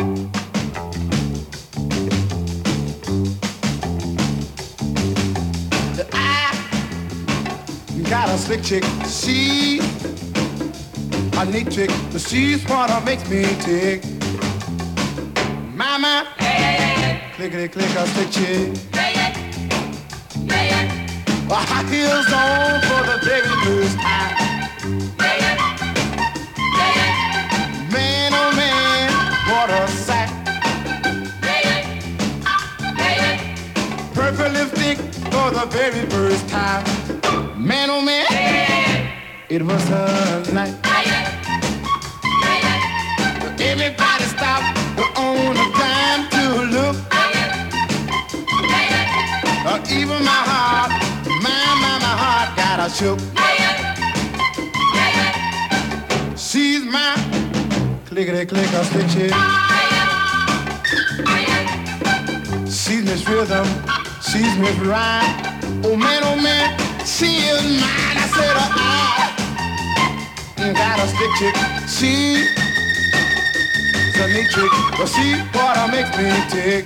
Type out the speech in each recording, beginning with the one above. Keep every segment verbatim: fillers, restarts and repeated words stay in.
Got a slick chick, she a neat chick, but she's what makes me tick. Mama, yeah, yeah, yeah, yeah. Clickety click, a slick chick. Yeah, yeah, yeah, yeah. Well, high heels on for the baby blues. Yeah, yeah, yeah, yeah. Man, oh man, what a sack. Yeah, yeah, yeah, yeah. Purple lipstick for the baby first time. Man, oh man, yeah. It was a night. Yeah. Yeah. Everybody stopped on a dime to look. Yeah. Uh, even my heart, my, my, my heart got a shook. Yeah. Yeah. She's my clickety clicker stick chick. Yeah. She's Miss Rhythm, she's Miss Rhyme. Oh man, oh man. She is mine, I said, uh, I got a stick chick. She's a neat chick, but she what makes me tick.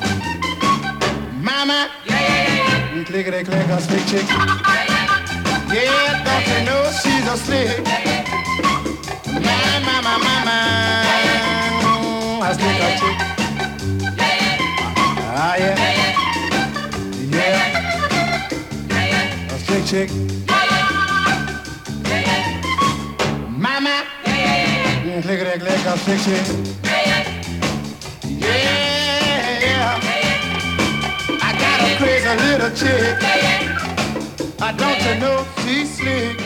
Mama, yeah, yeah, yeah. Clickety click, a stick chick. Yeah, yeah, don't you know she's a slick? My, my, my, my, my, a stick a chick. Ah, yeah, yeah. Chick, chick. Mama, clickety click, a chick, chick. Yeah, I got a crazy little chick. I don't you know she's slick.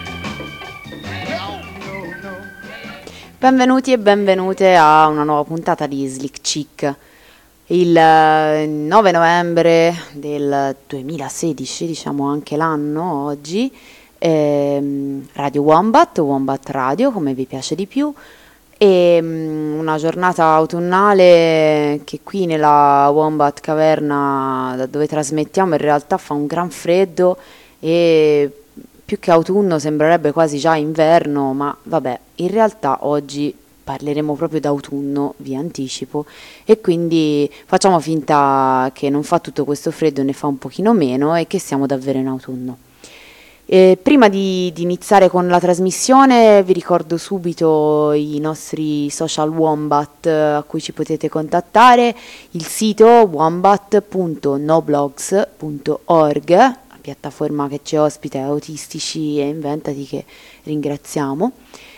No, no, no. Benvenuti e benvenute a una nuova puntata di Slick Chick. Il nove novembre del duemilasedici, diciamo anche l'anno oggi, ehm, Radio Wombat, Wombat Radio, come vi piace di più, e um, una giornata autunnale che qui nella Wombat Caverna, da dove trasmettiamo, in realtà fa un gran freddo e più che autunno sembrerebbe quasi già inverno, ma vabbè, in realtà oggi parleremo proprio d'autunno, vi anticipo, e quindi facciamo finta che non fa tutto questo freddo, ne fa un pochino meno e che siamo davvero in autunno. E prima di, di iniziare con la trasmissione vi ricordo subito i nostri social Wombat a cui ci potete contattare, il sito wombat punto noblogs punto org, la piattaforma che ci ospita, Autistici e Inventati, che ringraziamo.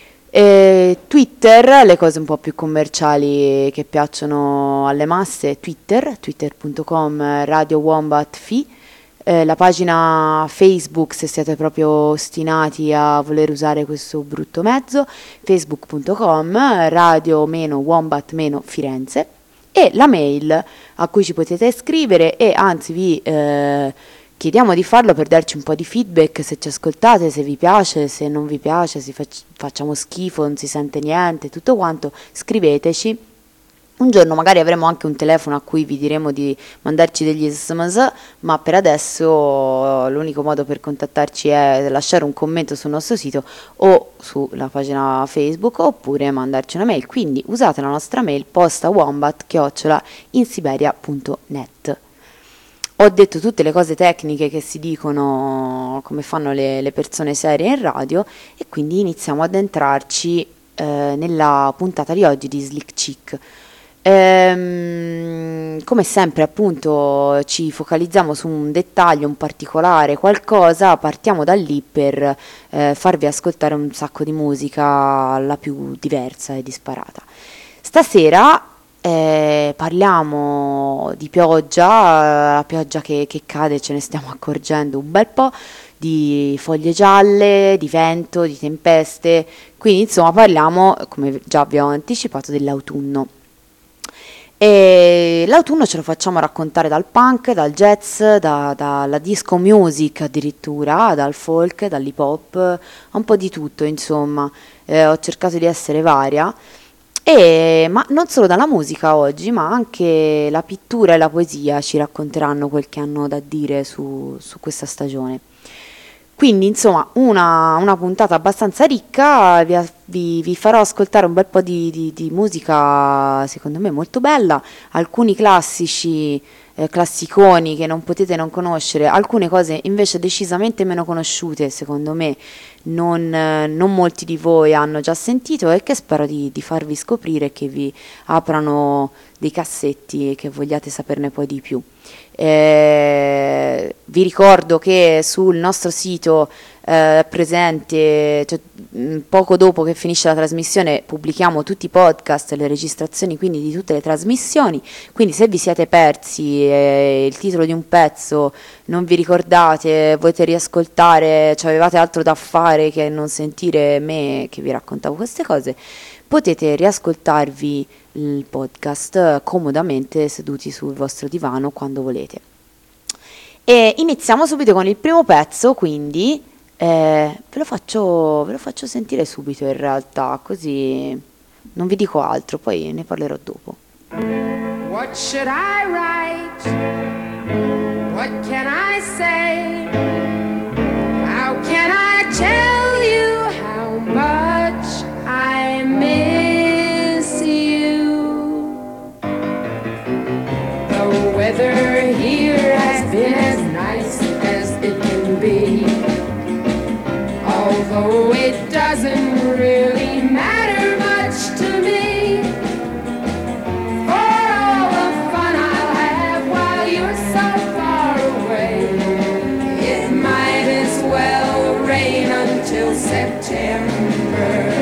E Twitter, le cose un po' più commerciali che piacciono alle masse, Twitter, twitter punto com Radio Wombat Fi, eh, la pagina Facebook se siete proprio ostinati a voler usare questo brutto mezzo, facebook punto com radio-wombat-firenze, e la mail a cui ci potete scrivere, e anzi vi eh, chiediamo di farlo per darci un po' di feedback, se ci ascoltate, se vi piace, se non vi piace, se fac- facciamo schifo, non si sente niente, tutto quanto, scriveteci. Un giorno magari avremo anche un telefono a cui vi diremo di mandarci degli sms, ma per adesso l'unico modo per contattarci è lasciare un commento sul nostro sito o sulla pagina Facebook, oppure mandarci una mail. Quindi usate la nostra mail postawombat chiocciola insiberia punto net. Ho detto tutte le cose tecniche che si dicono, come fanno le, le persone serie in radio, e quindi iniziamo ad entrarci eh, nella puntata di oggi di Slick Chick. Ehm, come sempre, appunto, ci focalizziamo su un dettaglio, un particolare, qualcosa, partiamo da lì per eh, farvi ascoltare un sacco di musica, la più diversa e disparata. Stasera Eh, parliamo di pioggia, la pioggia che, che cade, ce ne stiamo accorgendo un bel po', di foglie gialle, di vento, di tempeste, quindi insomma parliamo, come già vi ho anticipato, dell'autunno. E l'autunno ce lo facciamo raccontare dal punk, dal jazz, da, dalla disco music addirittura, dal folk, dall'hip hop, un po' di tutto insomma. Eh, ho cercato di essere varia. E, ma non solo dalla musica oggi, ma anche la pittura e la poesia ci racconteranno quel che hanno da dire su, su questa stagione. Quindi insomma una, una puntata abbastanza ricca, vi, vi, vi farò ascoltare un bel po' di, di, di musica, secondo me molto bella, alcuni classici, eh, classiconi che non potete non conoscere, alcune cose invece decisamente meno conosciute, secondo me non, eh, non molti di voi hanno già sentito e che spero di, di farvi scoprire e che vi aprano dei cassetti e che vogliate saperne poi di più. Eh, vi ricordo che sul nostro sito eh, presente, cioè, mh, poco dopo che finisce la trasmissione, pubblichiamo tutti i podcast, le registrazioni quindi di tutte le trasmissioni, quindi se vi siete persi eh, il titolo di un pezzo, non vi ricordate, volete riascoltare, cioè avevate altro da fare che non sentire me che vi raccontavo queste cose, potete riascoltarvi il podcast comodamente seduti sul vostro divano quando volete. E iniziamo subito con il primo pezzo, quindi eh, ve lo faccio, ve lo faccio sentire subito in realtà, così non vi dico altro, poi ne parlerò dopo. What should I write? What can I say? How can I tell you how much I miss you? The weather here has been as nice as it can be, although it doesn't really matter much to me. For all the fun I'll have while you're so far away, it might as well rain until September.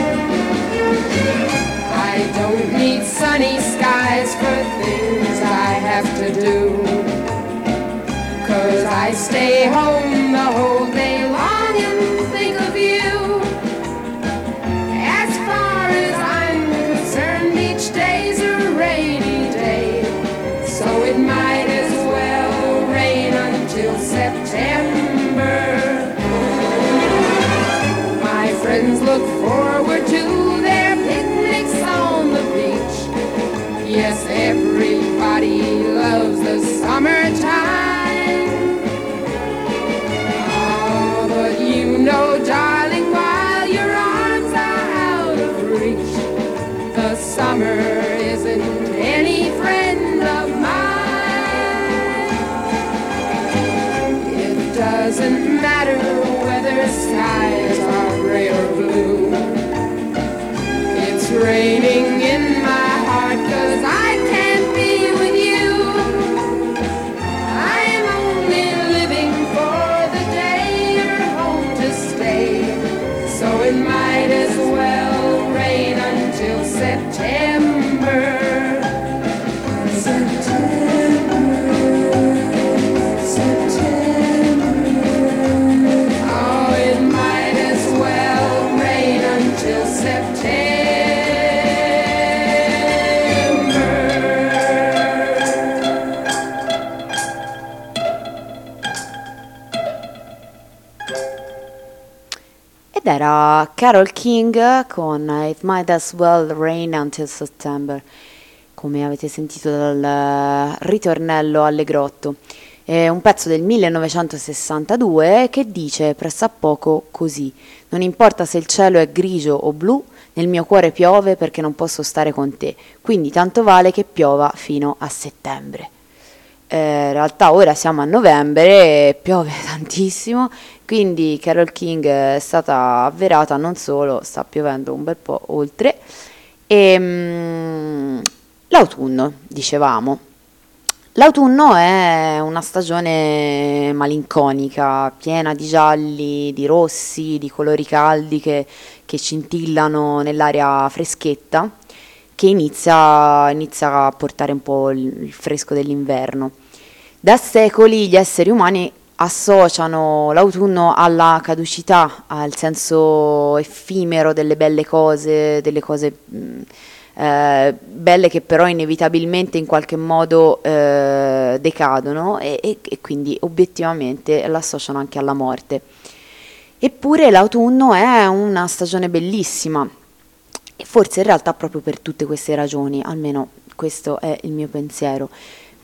I don't need sunny skies for things I have to do, 'cause I stay home the whole day long and think of you. As far as I'm concerned, each day's a rainy day, so it might as well rain until September. My friends look forward to their picnics on the beach. Yes, everybody loves the summertime. Oh, but you know, darling, while your arms are out of reach, the summer isn't any friend of mine. It doesn't matter whether skies are gray or blue, it's raining in my heart 'cause I can't be with you. I'm only living for the day you're home to stay, so it might as well rain until September. September, September. Oh, it might as well rain until September. Ed era Carole King con It Might As Well Rain Until September, come avete sentito dal ritornello allegrotto. È un pezzo del millenovecentosessantadue che dice pressappoco così: non importa se il cielo è grigio o blu, nel mio cuore piove perché non posso stare con te, quindi tanto vale che piova fino a settembre. Eh, in realtà ora siamo a novembre e piove tantissimo, quindi Carole King è stata avverata, non solo, sta piovendo un bel po' oltre. E, mm, l'autunno, dicevamo. L'autunno è una stagione malinconica, piena di gialli, di rossi, di colori caldi che, che scintillano nell'aria freschetta, che inizia, inizia a portare un po' il, il fresco dell'inverno. Da secoli gli esseri umani associano l'autunno alla caducità, al senso effimero delle belle cose, delle cose mh, eh, belle che però inevitabilmente in qualche modo eh, decadono e, e, e quindi obiettivamente l'associano anche alla morte. Eppure l'autunno è una stagione bellissima, e forse in realtà proprio per tutte queste ragioni, almeno questo è il mio pensiero,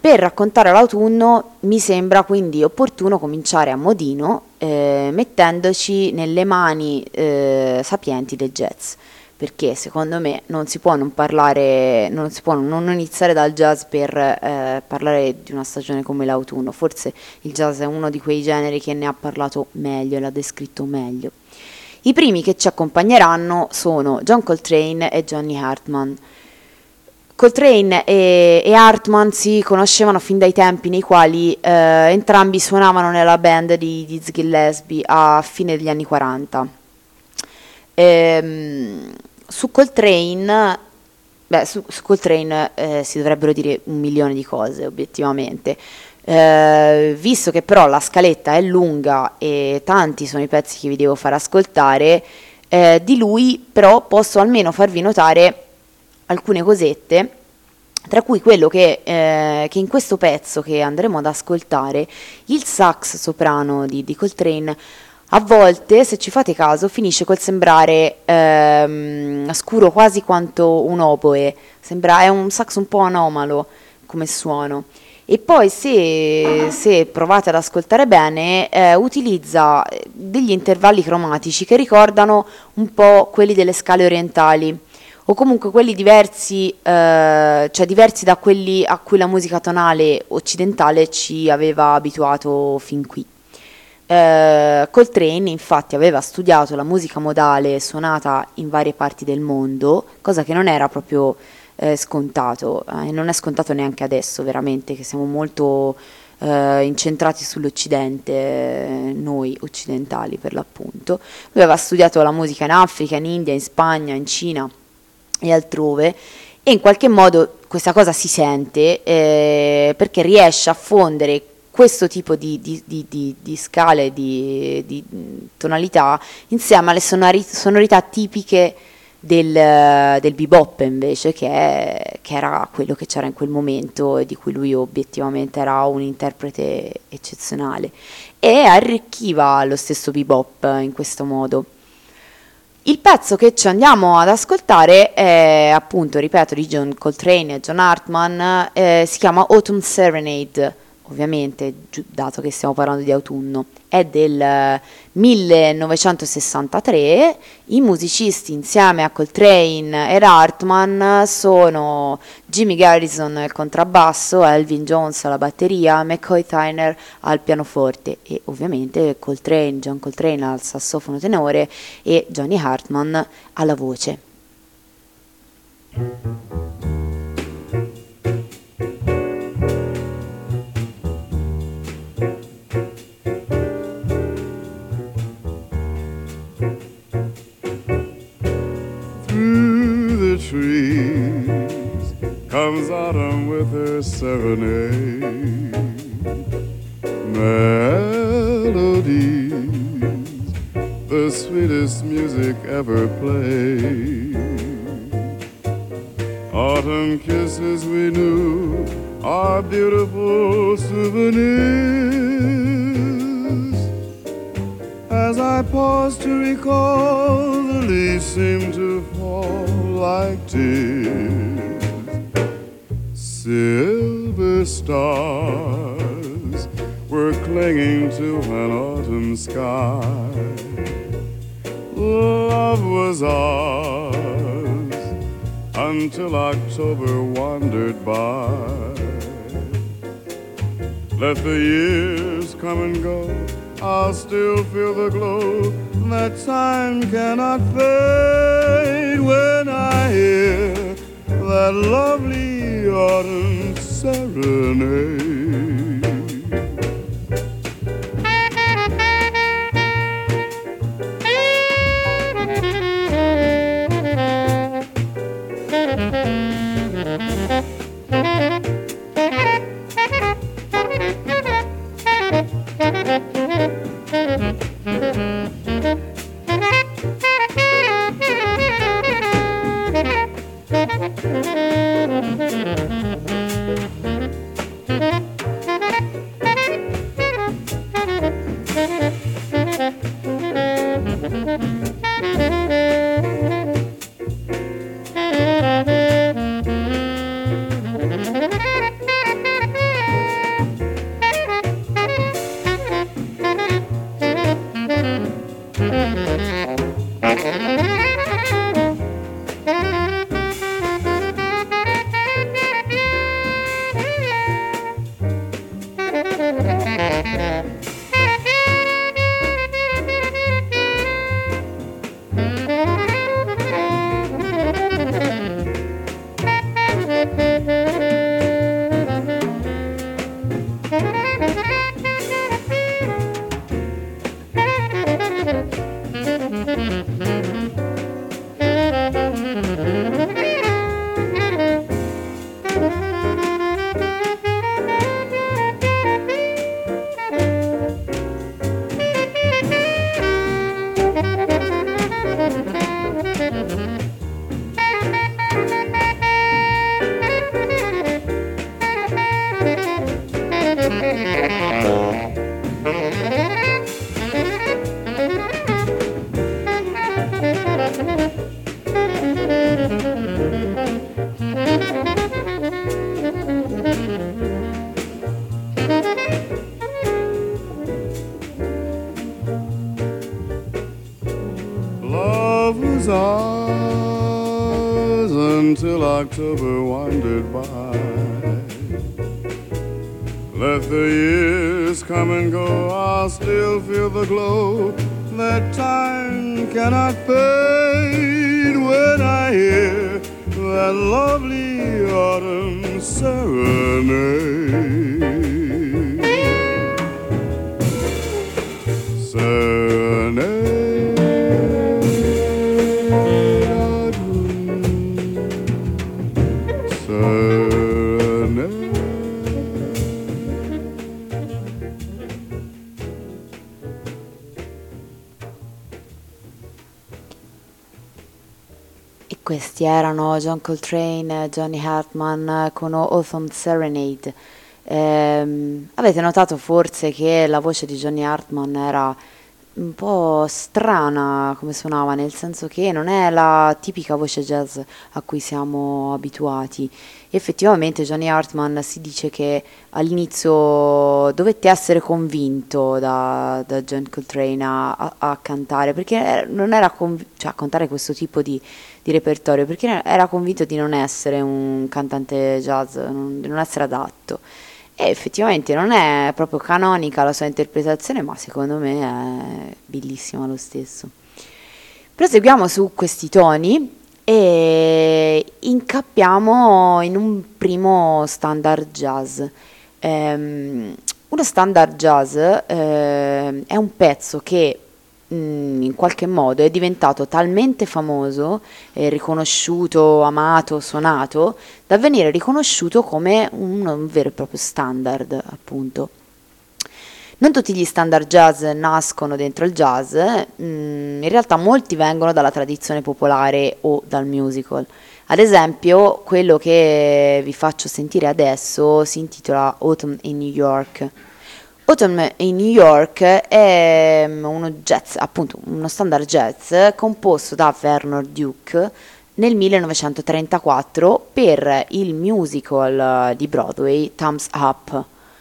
Per raccontare l'autunno mi sembra quindi opportuno cominciare a modino, eh, mettendoci nelle mani eh, sapienti del jazz, perché secondo me non si può non parlare, non si può non iniziare dal jazz per eh, parlare di una stagione come l'autunno. Forse il jazz è uno di quei generi che ne ha parlato meglio e l'ha descritto meglio. I primi che ci accompagneranno sono John Coltrane e Johnny Hartman. Coltrane e, e Hartman si conoscevano fin dai tempi nei quali eh, entrambi suonavano nella band di Dizzy Gillespie a fine degli anni quaranta. Ehm, su Coltrane, beh, su, su Coltrane eh, si dovrebbero dire un milione di cose obiettivamente, eh, visto che però la scaletta è lunga e tanti sono i pezzi che vi devo far ascoltare, eh, di lui però posso almeno farvi notare alcune cosette, tra cui quello che, eh, che in questo pezzo che andremo ad ascoltare, il sax soprano di, di Coltrane, a volte, se ci fate caso, finisce col sembrare ehm, scuro quasi quanto un oboe, sembra, è un sax un po' anomalo come suono. E poi se, se provate ad ascoltare bene, eh, utilizza degli intervalli cromatici che ricordano un po' quelli delle scale orientali, o comunque quelli diversi, eh, cioè diversi da quelli a cui la musica tonale occidentale ci aveva abituato fin qui. Eh, Coltrane infatti aveva studiato la musica modale suonata in varie parti del mondo, cosa che non era proprio eh, scontato, e eh, non è scontato neanche adesso, veramente, che siamo molto eh, incentrati sull'Occidente, eh, noi occidentali per l'appunto. Lui aveva studiato la musica in Africa, in India, in Spagna, in Cina e altrove, e in qualche modo questa cosa si sente eh, perché riesce a fondere questo tipo di, di, di, di, di scale, di, di tonalità insieme alle sonori, sonorità tipiche del, del bebop invece, che, è, che era quello che c'era in quel momento e di cui lui obiettivamente era un interprete eccezionale, e arricchiva lo stesso bebop in questo modo. Il pezzo che ci andiamo ad ascoltare è appunto, ripeto, di John Coltrane e John Hartman, eh, si chiama Autumn Serenade, ovviamente, dato che stiamo parlando di autunno, è del millenovecentosessantatré. I musicisti insieme a Coltrane ed Hartman sono Jimmy Garrison al contrabbasso, Elvin Jones alla batteria, McCoy Tyner al pianoforte e ovviamente Coltrane, John Coltrane al sassofono tenore e Johnny Hartman alla voce. Trees comes autumn with her serenade, melodies, the sweetest music ever played. Autumn kisses we knew are beautiful souvenirs. As I pause to recall, the leaves seem to fall like tears. Silver stars were clinging to an autumn sky. Love was ours until October wandered by. Let the years come and go, I'll still feel the glow that time cannot fade when I hear that lovely autumn serenade. until October wandered by. Let the years come and go, I'll still feel the glow that time cannot fade when I hear that lovely autumn serenade. Serenade, autumn, serenade. Questi erano John Coltrane, Johnny Hartman con Autumn Serenade. Eh, avete notato forse che la voce di Johnny Hartman era un po' strana come suonava, nel senso che non è la tipica voce jazz a cui siamo abituati. Effettivamente Johnny Hartman si dice che all'inizio dovette essere convinto da, da John Coltrane a, a, a cantare, perché non era conv- cioè a cantare questo tipo di, di repertorio, perché era convinto di non essere un cantante jazz, non, di non essere adatto. E effettivamente non è proprio canonica la sua interpretazione, ma secondo me è bellissima lo stesso. Proseguiamo su questi toni e incappiamo in un primo standard jazz. Um, uno standard jazz eh, è un pezzo che mh, in qualche modo è diventato talmente famoso, eh, riconosciuto, amato, suonato, da venire riconosciuto come un, un vero e proprio standard, appunto. Non tutti gli standard jazz nascono dentro il jazz, mm, in realtà molti vengono dalla tradizione popolare o dal musical. Ad esempio, quello che vi faccio sentire adesso si intitola Autumn in New York. Autumn in New York è uno jazz, appunto uno standard jazz composto da Vernon Duke nel millenovecentotrentaquattro per il musical di Broadway Thumbs Up.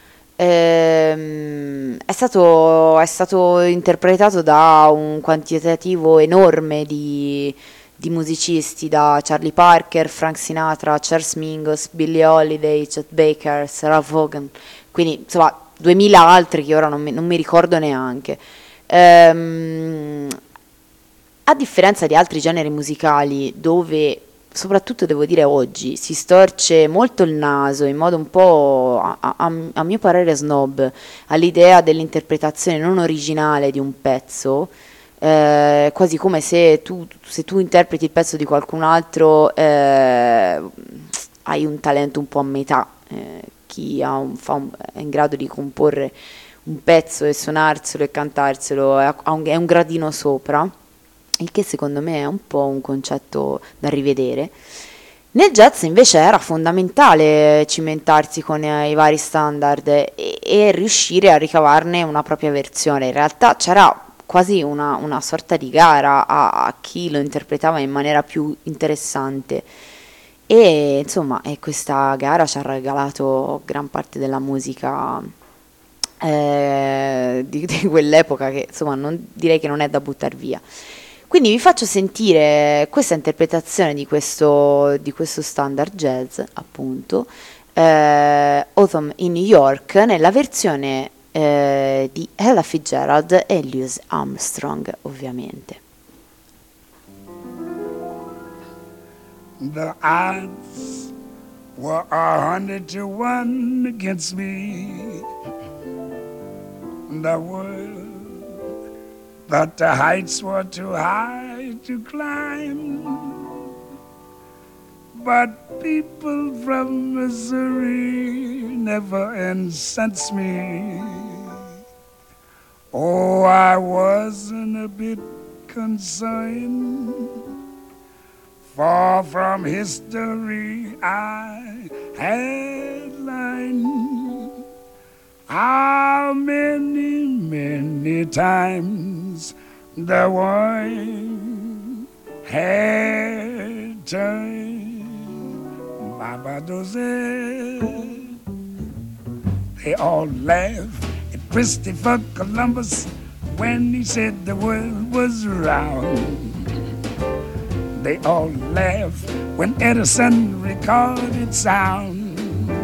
Ehm, è stato, è stato interpretato da un quantitativo enorme di, di musicisti, da Charlie Parker, Frank Sinatra, Charles Mingus, Billie Holiday, Chet Baker, Sarah Vaughan, quindi insomma duemila altri che ora non mi, non mi ricordo neanche. Ehm, a differenza di altri generi musicali dove, soprattutto devo dire oggi, si storce molto il naso in modo un po' a, a, a mio parere snob all'idea dell'interpretazione non originale di un pezzo, eh, quasi come se tu, se tu interpreti il pezzo di qualcun altro eh, hai un talento un po' a metà. Eh, chi ha un, fa un, è in grado di comporre un pezzo e suonarselo e cantarselo è, un, è un gradino sopra, il che secondo me è un po' un concetto da rivedere. Nel jazz invece era fondamentale cimentarsi con eh, i vari standard e, e riuscire a ricavarne una propria versione. In realtà c'era quasi una, una sorta di gara a, a chi lo interpretava in maniera più interessante. E insomma, e questa gara ci ha regalato gran parte della musica eh, di, di quell'epoca, che insomma non, direi che non è da buttare via. Quindi vi faccio sentire questa interpretazione di questo, di questo standard jazz, appunto, eh, Autumn in New York, nella versione eh, di Ella Fitzgerald e Louis Armstrong, ovviamente. The odds were a hundred to one against me. The world thought the heights were too high to climb. But people from Missouri never incensed me. Oh, I wasn't a bit concerned. Far from history I had learned how many, many times the world had turned. Baba Doze. They all laughed at Christopher Columbus when he said the world was round. They all laughed when Edison recorded sound.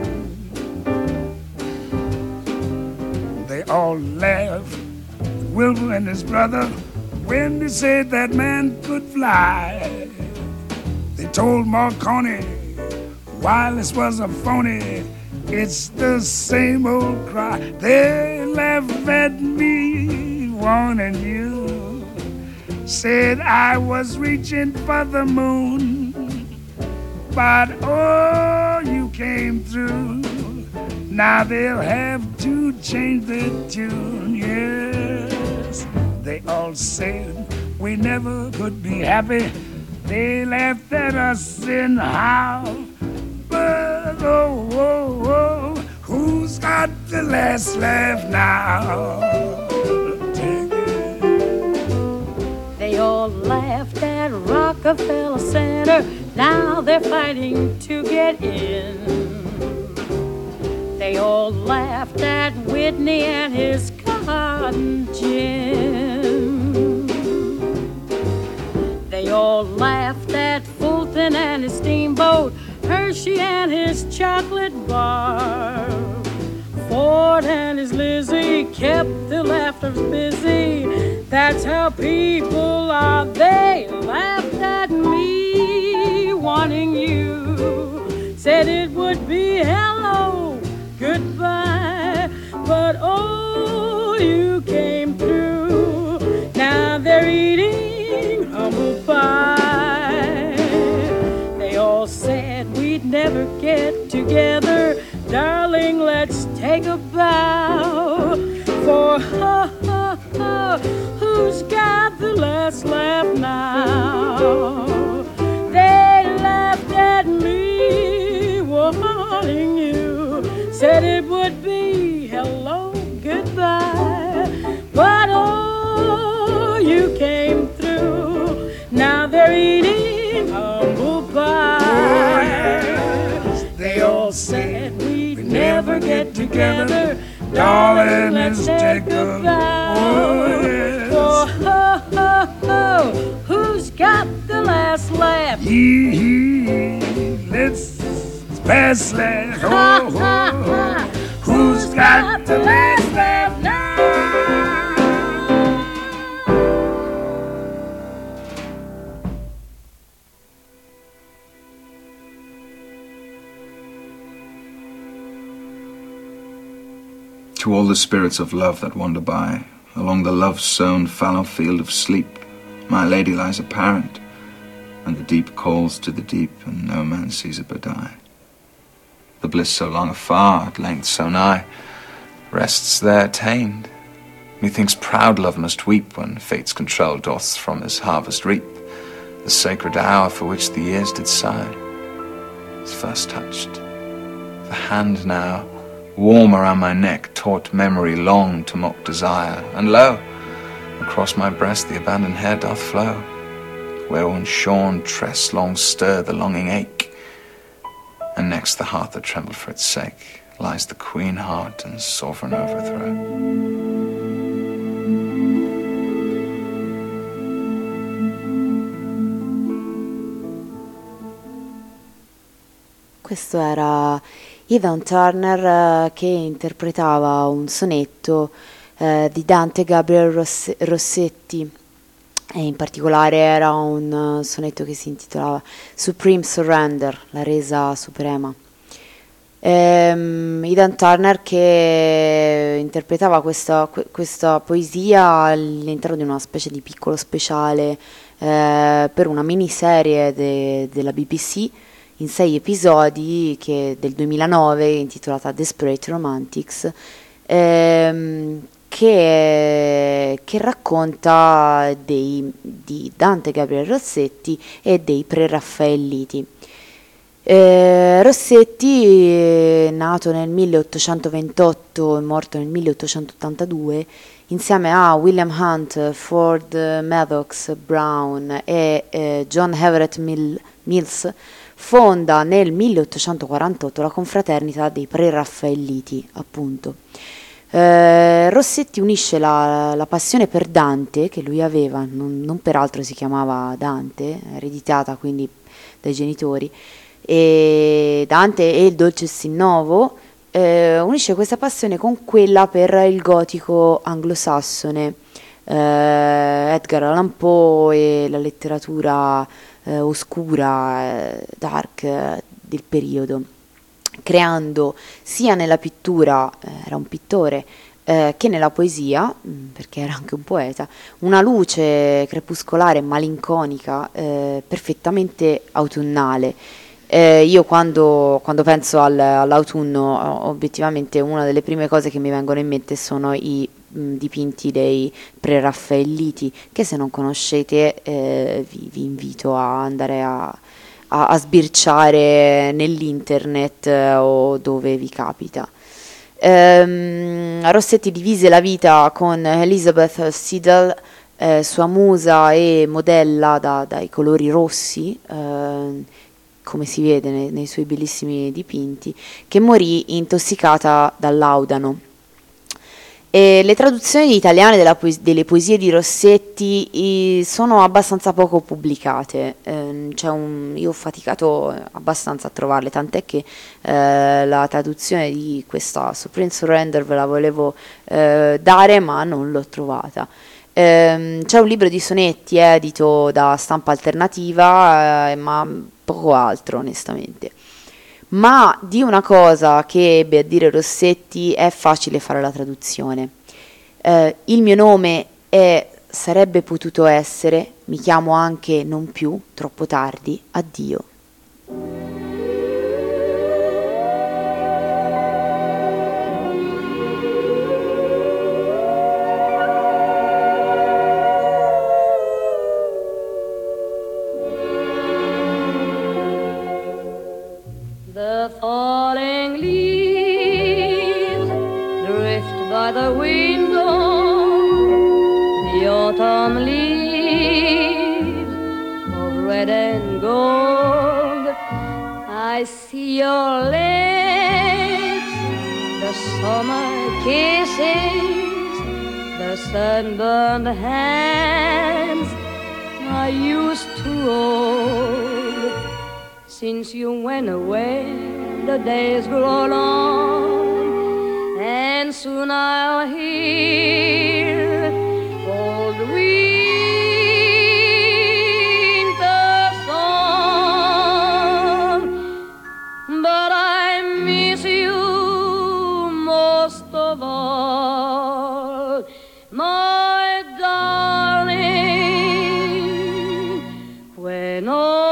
They all laughed, Wilbur and his brother, when they said that man could fly. They told Marconi wireless was a phony. It's the same old cry. They laughed at me, warning you. Said I was reaching for the moon, but oh, you came through. Now they'll have to change the tune, yes. They all said we never could be happy. They laughed at us in how. But oh, oh, oh, who's got the last laugh now? Take it. They all laughed at Rockefeller Center. Now they're fighting to get in. They all laughed at Whitney and his cotton gin. They all laughed at Fulton and his steamboat, Hershey and his chocolate bar. Ford and his Lizzie kept the laughers busy. That's how people are. They laughed at me, wanting you. Said it would be hello, goodbye, but oh, you came through. Now they're eating humble pie. They all said we'd never get together. Darling, let's take a bow. For ha ha ha, who's got the last laugh now? They laughed at me, wanting you. Said it would be hello, goodbye, but oh, you came through. Now they're eating humble pie. Oh, yes. They all said we'd never get together. Darling, let's take a bow. Oh, yes. Oh, ho, ho, ho, who's got the last laugh? He, he, let's pass laugh. Oh, oh, oh. Who's got the last laugh now? To all the spirits of love that wander by, along the love-sown fallow field of sleep, my lady lies apparent, and the deep calls to the deep, and no man sees it but I. The bliss so long afar, at length so nigh, rests there attained. Methinks proud love must weep when fate's control doth from his harvest reap the sacred hour for which the years did sigh. Is first touched. The hand now, warm around my neck, taught memory long to mock desire, and lo, across my breast the abandoned hair doth flow, where unshorn tress long stir the longing ache, and next the heart that trembled for its sake lies the queen heart in sovereign overthrow. Questo era Ivan Turner eh, che interpretava un sonetto eh, di Dante Gabriel Ross- Rossetti, e in particolare era un uh, sonetto che si intitolava Supreme Surrender, la resa suprema. Ehm, Ivan Turner che interpretava questa, que- questa poesia all'interno di una specie di piccolo speciale eh, per una miniserie de- della B B C in sei episodi che del duemilanove, intitolata Desperate Romantics, ehm, che, che racconta dei, di Dante Gabriel Rossetti e dei preraffaelliti. Eh, Rossetti, nato nel milleottocentoventotto e morto nel milleottocentottantadue, insieme a William Hunt, Ford Madox Brown e eh, John Everett Mill, Mills, fonda nel milleottocentoquarantotto la confraternita dei preraffaelliti, appunto. Eh, Rossetti unisce la, la passione per Dante, che lui aveva, non, non peraltro si chiamava Dante, ereditata quindi dai genitori, e Dante e il Dolce Novo, eh, unisce questa passione con quella per il gotico anglosassone, eh, Edgar Allan Poe e la letteratura eh, oscura, eh, dark eh, del periodo, creando sia nella pittura, eh, era un pittore, eh, che nella poesia, mh, perché era anche un poeta, una luce crepuscolare malinconica, eh, perfettamente autunnale. Eh, io quando, quando penso al, all'autunno, obiettivamente una delle prime cose che mi vengono in mente sono i mh, dipinti dei preraffaelliti, che se non conoscete eh, vi, vi invito a andare a, a, a sbirciare nell'internet eh, o dove vi capita. Ehm, Rossetti divise la vita con Elizabeth Siddal, eh, sua musa e modella da, dai colori rossi, eh, come si vede nei, nei suoi bellissimi dipinti, che morì intossicata dal laudano. E le traduzioni italiane della poes- delle poesie di Rossetti i, sono abbastanza poco pubblicate. Eh, c'è un, io ho faticato abbastanza a trovarle, tant'è che eh, la traduzione di questa Supreme Surrender ve la volevo eh, dare, ma non l'ho trovata. Eh, c'è un libro di sonetti edito da Stampa Alternativa, eh, ma poco altro onestamente. Ma di una cosa che ebbe a dire Rossetti è facile fare la traduzione. Eh, il mio nome è, sarebbe potuto essere, mi chiamo anche non più, troppo tardi, addio. The falling leaves drift by the window, the autumn leaves of red and gold. I see your lips, the summer kisses, the sunburned hands I used to hold. Since you went away, the days grow long, and soon I'll hear old winter song. But I miss you most of all, my darling, when all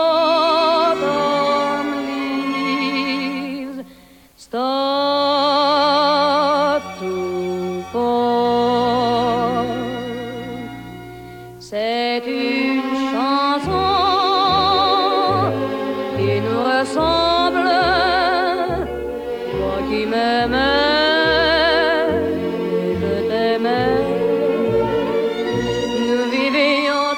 start to fall. C'est une chanson qui nous ressemble, toi qui m'aimais, je t'aimais. Nous vivions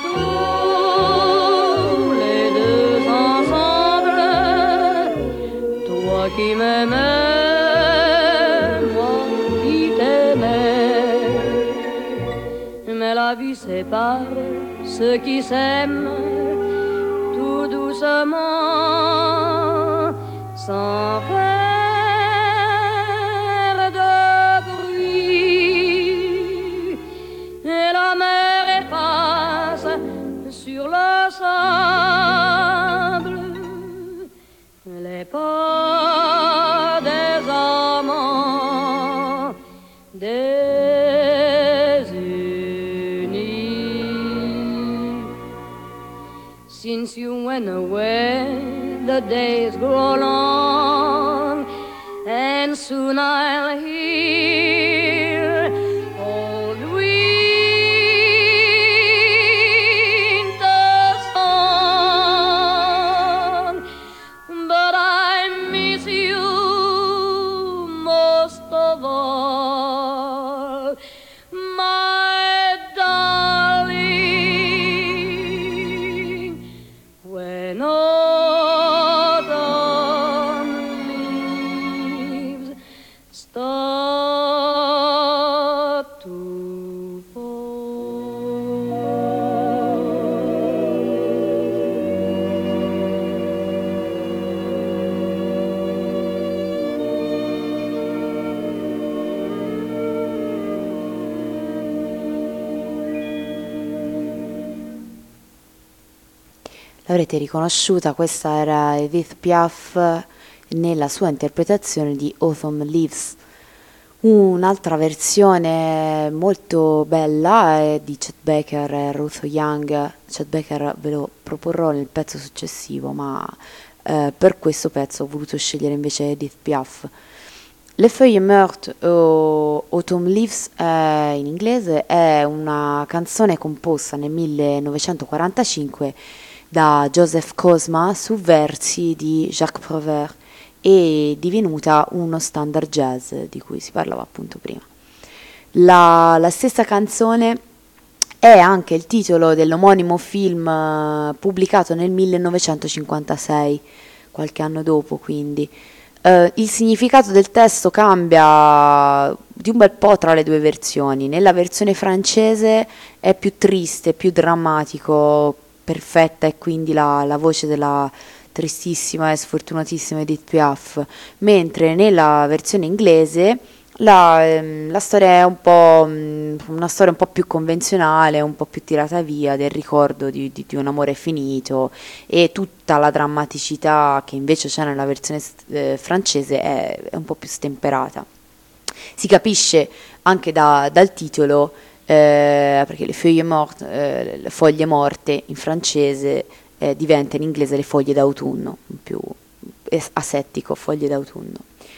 tous les deux ensemble, toi qui m'aimais, la vie sépare ceux qui s'aiment tout doucement, sans faire de bruit. Et la mer efface sur le sable les pas des amants, des since you went away, the days grow long, and soon I'll hear old winter song. But I miss you most of all, my darling, when autumn leaves start l'avrete riconosciuta, questa era Edith Piaf nella sua interpretazione di Autumn Leaves. Un'altra versione molto bella è di Chet Baker e Ruth Young. Chet Baker ve lo proporrò nel pezzo successivo, ma eh, per questo pezzo ho voluto scegliere invece Edith Piaf. Les Feuilles Mortes o Autumn Leaves eh, in inglese è una canzone composta nel millenovecentoquarantacinque da Joseph Cosma su versi di Jacques Prévert e divenuta uno standard jazz di cui si parlava appunto prima. La, la stessa canzone è anche il titolo dell'omonimo film uh, pubblicato nel millenovecentocinquantasei, qualche anno dopo quindi. Uh, il significato del testo cambia di un bel po' tra le due versioni. Nella versione francese è più triste, più drammatico, perfetta è quindi la, la voce della tristissima e sfortunatissima Edith Piaf, mentre nella versione inglese la, ehm, la storia è un po' mh, una storia un po' più convenzionale, un po' più tirata via del ricordo di, di, di un amore finito, e tutta la drammaticità che invece c'è nella versione eh, francese è, è un po' più stemperata. Si capisce anche da, dal titolo, eh, perché le feuilles mortes, eh, le foglie morte in francese eh, diventa in inglese le foglie d'autunno, più asettico, foglie d'autunno.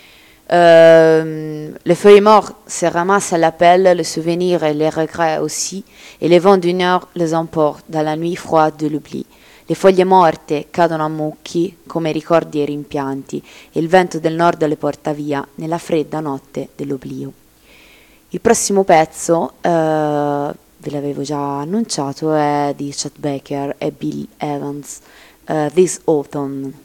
Euh, les feuilles mortes se ramassent à l'appel, le souvenir et les regrets aussi, et les vents du nord les emportent dans la nuit froide de l'oubli. Le foglie morte cadono a mucchi come ricordi e rimpianti, e il vento del nord le porta via nella fredda notte dell'oblio. Il prossimo pezzo, eh, ve l'avevo già annunciato, è di Chet Baker e Bill Evans, uh, This Autumn.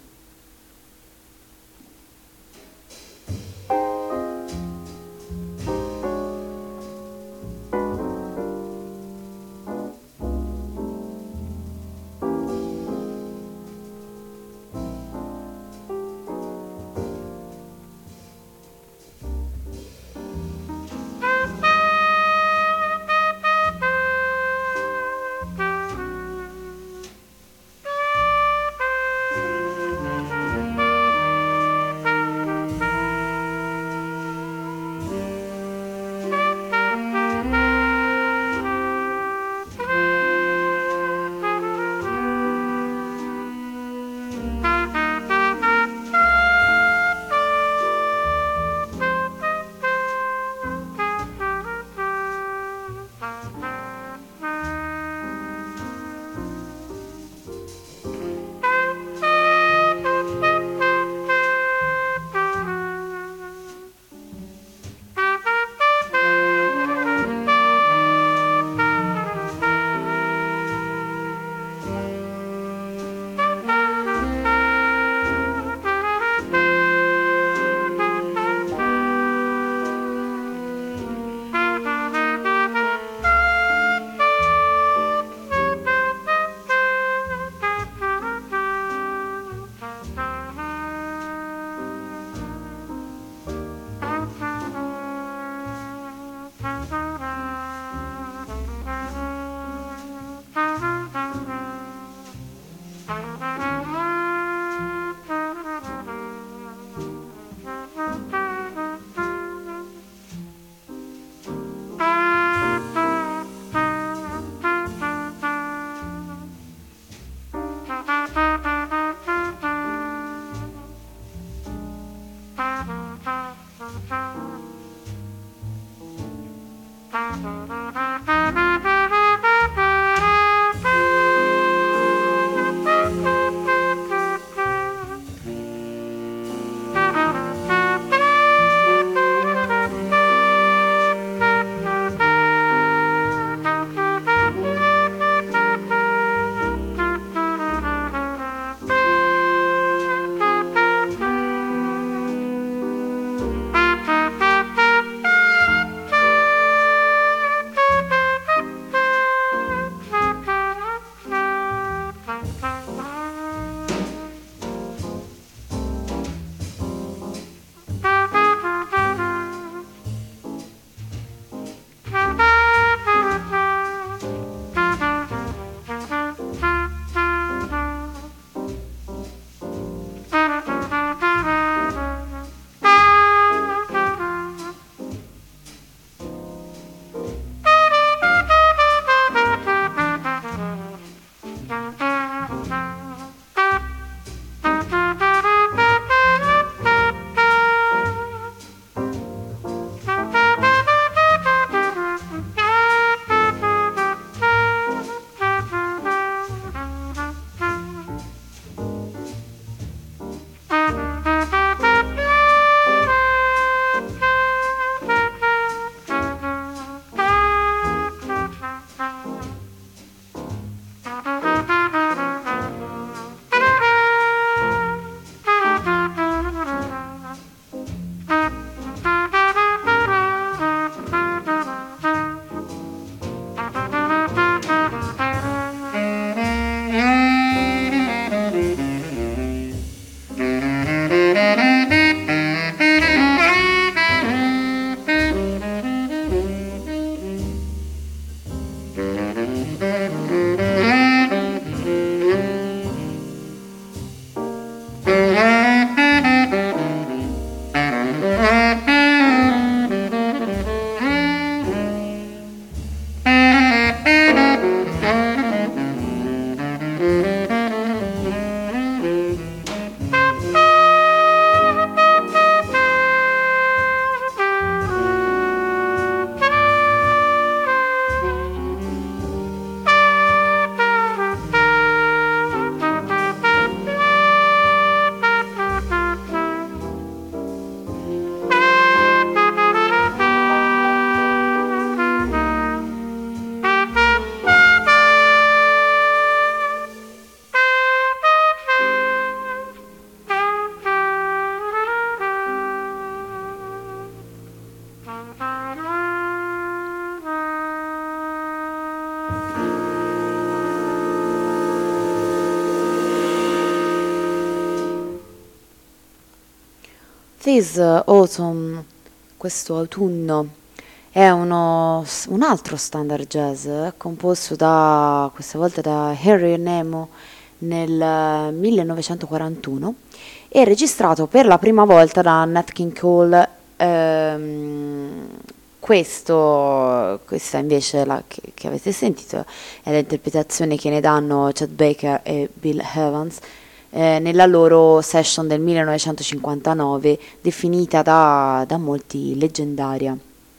This Autumn, questo autunno, è uno, un altro standard jazz composto da, questa volta da Harry Nemo nel millenovecentoquarantuno e registrato per la prima volta da Nat King Cole. Ehm, questo, questa invece la, che, che avete sentito è l'interpretazione che ne danno Chet Baker e Bill Evans eh, nella loro session del millenovecentocinquantanove, definita da, da molti leggendaria.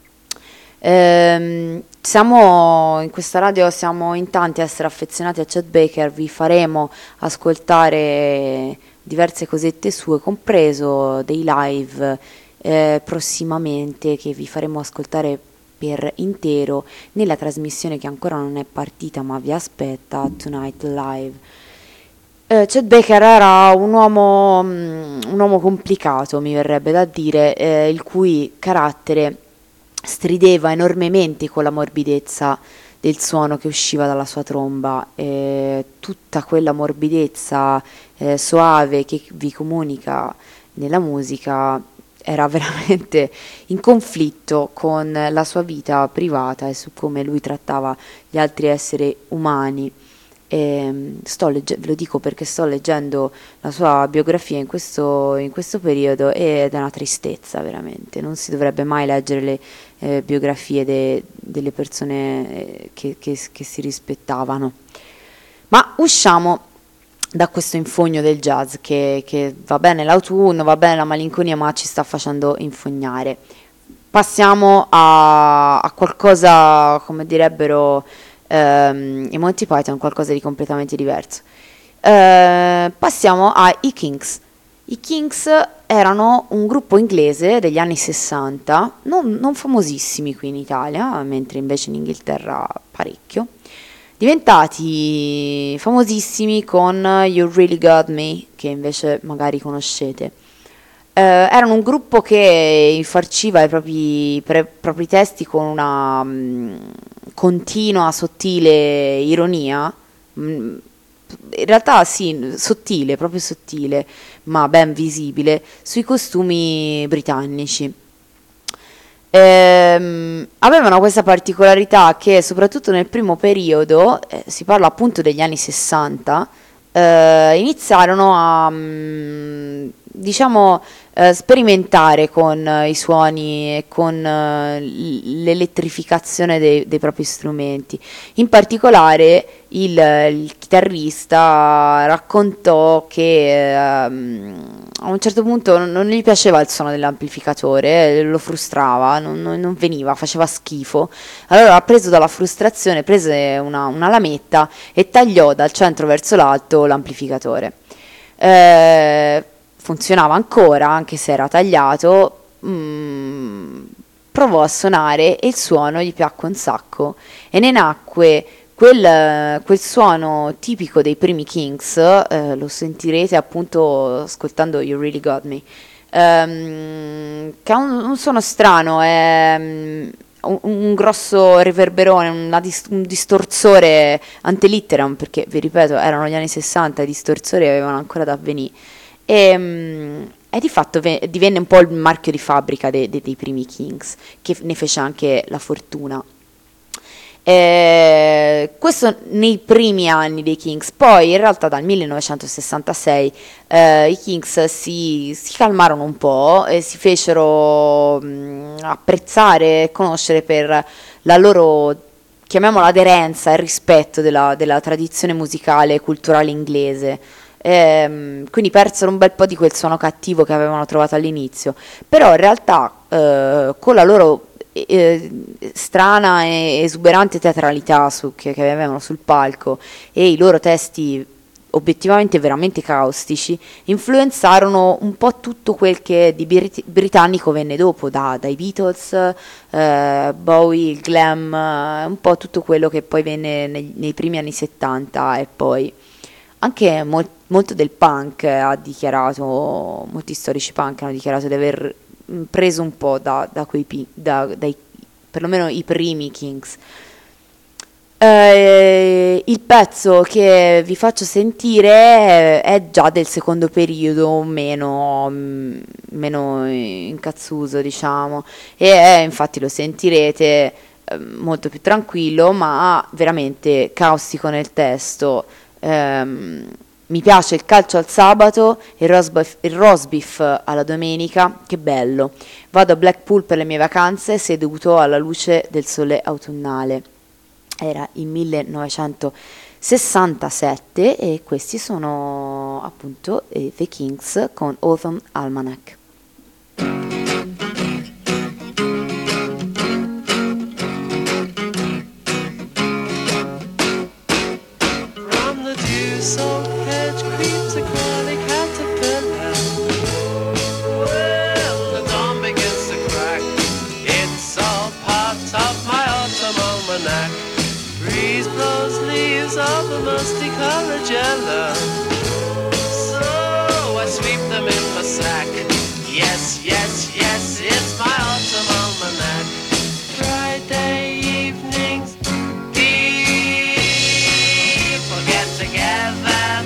Ehm, siamo in questa radio, siamo in tanti a essere affezionati a Chet Baker, vi faremo ascoltare diverse cosette sue, compreso dei live eh, prossimamente che vi faremo ascoltare per intero nella trasmissione che ancora non è partita ma vi aspetta, Tonight Live. eh, Chet Baker era un uomo, um, un uomo complicato, mi verrebbe da dire, eh, il cui carattere strideva enormemente con la morbidezza del suono che usciva dalla sua tromba, eh, tutta quella morbidezza eh, soave che vi comunica nella musica era veramente in conflitto con la sua vita privata e su come lui trattava gli altri esseri umani. E sto legge- ve lo dico perché sto leggendo la sua biografia in questo, in questo periodo ed è una tristezza veramente. Non si dovrebbe mai leggere le eh, biografie de- delle persone eh, che, che, che si rispettavano. Ma usciamo da questo infogno del jazz che, che va bene l'autunno, va bene la malinconia, ma ci sta facendo infognare. Passiamo a, a qualcosa, come direbbero Um, i Monty Python, qualcosa di completamente diverso. Uh, passiamo ai Kinks. I Kinks erano un gruppo inglese degli anni sessanta, non, non famosissimi qui in Italia, mentre invece in Inghilterra parecchio, diventati famosissimi con You Really Got Me, che invece magari conoscete. Uh, erano un gruppo che infarciva i propri, pre, propri testi con una um, continua, sottile ironia, mm, in realtà sì, sottile, proprio sottile, ma ben visibile, sui costumi britannici. Ehm, avevano questa particolarità che soprattutto nel primo periodo, eh, si parla appunto degli anni sessanta, eh, iniziarono a, mh, diciamo, eh, sperimentare con eh, i suoni e con eh, l'elettrificazione dei, dei propri strumenti. In particolare il, il chitarrista raccontò che eh, a un certo punto non, non gli piaceva il suono dell'amplificatore, lo frustrava, non, non, non veniva, faceva schifo. Allora, preso dalla frustrazione, prese una, una lametta e tagliò dal centro verso l'alto l'amplificatore. Eh, funzionava ancora, anche se era tagliato. mm, provò a suonare e il suono gli piacque un sacco e ne nacque quel, quel suono tipico dei primi Kinks, eh, lo sentirete appunto ascoltando You Really Got Me, ehm, che ha un, un suono strano, è um, un, un grosso reverberone, una dis- un distorsore antelitteram, perché vi ripeto erano gli anni sessanta, i distorsori avevano ancora da avvenire. E, um, e di fatto ve- divenne un po' il marchio di fabbrica de- de- dei primi Kinks, che ne fece anche la fortuna. Eh, questo nei primi anni dei Kinks. Poi in realtà dal millenovecentosessantasei eh, i Kinks si, si calmarono un po' e si fecero mh, apprezzare e conoscere per la loro, chiamiamola, aderenza e rispetto della, della tradizione musicale e culturale inglese. Ehm, quindi persero un bel po' di quel suono cattivo che avevano trovato all'inizio, però in realtà eh, con la loro eh, strana e esuberante teatralità su, che, che avevano sul palco e i loro testi obiettivamente veramente caustici influenzarono un po' tutto quel che di brit- britannico venne dopo, da, dai Beatles, eh, Bowie, il glam, eh, un po' tutto quello che poi venne nei, nei primi anni settanta e poi anche mol- molto del punk ha dichiarato, molti storici punk hanno dichiarato di aver preso un po' da, da quei pi- da, dai, perlomeno i primi Kinks. Eh, il pezzo che vi faccio sentire è già del secondo periodo, meno, mm, meno incazzuso, diciamo, e è, infatti lo sentirete, eh, molto più tranquillo, ma veramente caustico nel testo. Ehm, mi piace il calcio al sabato, il roast beef, il roast beef alla domenica, che bello. Vado a Blackpool per le mie vacanze seduto alla luce del sole autunnale. Era il millenovecentosessantasette e questi sono appunto eh, The Kings con Autumn Almanac. From the dew-soaked hedge creeps a curly caterpillar. Well, the dawn begins to crack. It's all part of my autumn almanac. Breeze blows leaves of a musty colored yellow. So I sweep them in my sack. Yes, yes, yes, it's my autumn almanac. Friday evenings, people get together,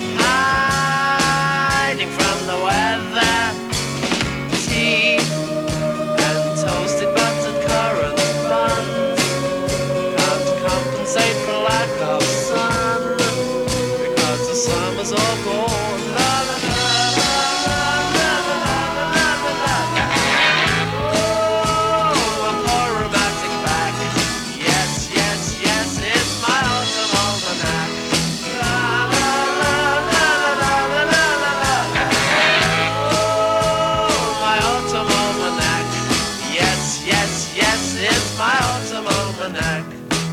hiding from the weather. Tea and toasted buttered currant buns can't compensate for lack of sun, because the summer's all gone. La la la la la la la la la la. Oh, a poor romantic back. Yes, yes, yes, it's my autumn almanac. La la la la la la la la la. Oh, my autumn almanac. Yes, yes, yes, it's my autumn almanac.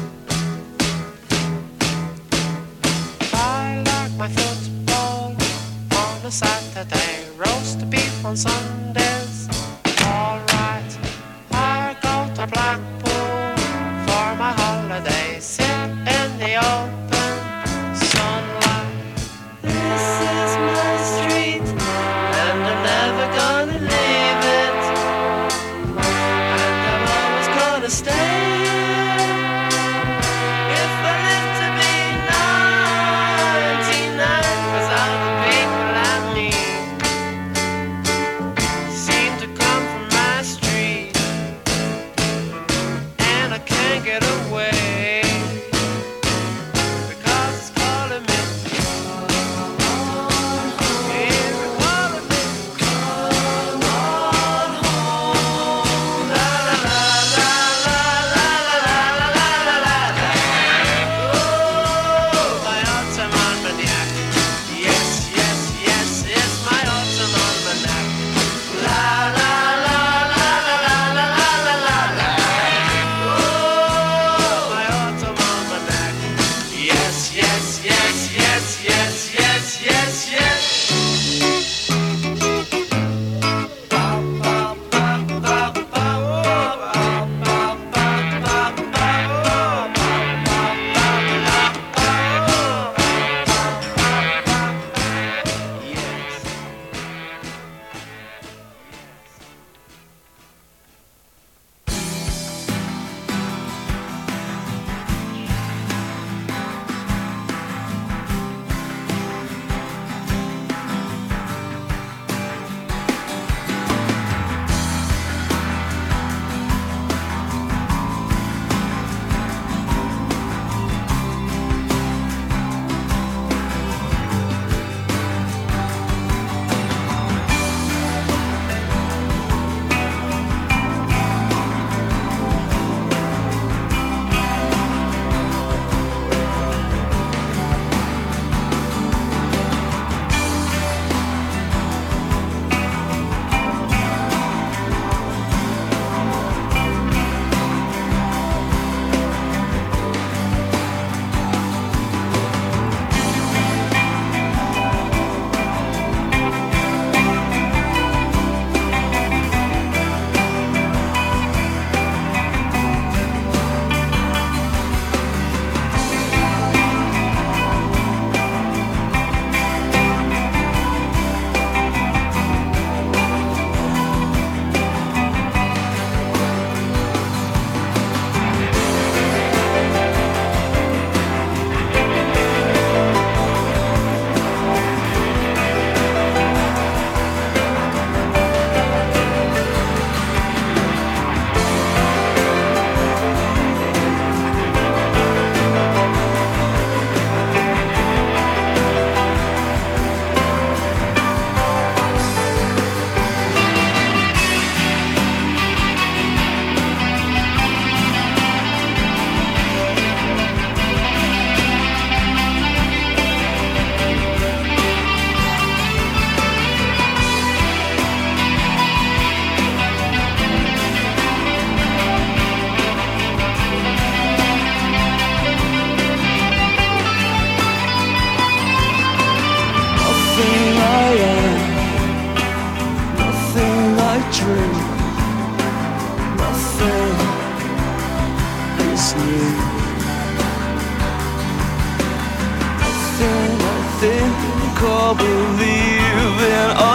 I like my football on a Saturday, roast beef on Sundays. All right, I go to Blackpool for my holiday, sit in the open sunlight. This is my street, and I'm never gonna leave it, and I'm always gonna stay. If I live to be ninety-nine, 'cause all the people I meet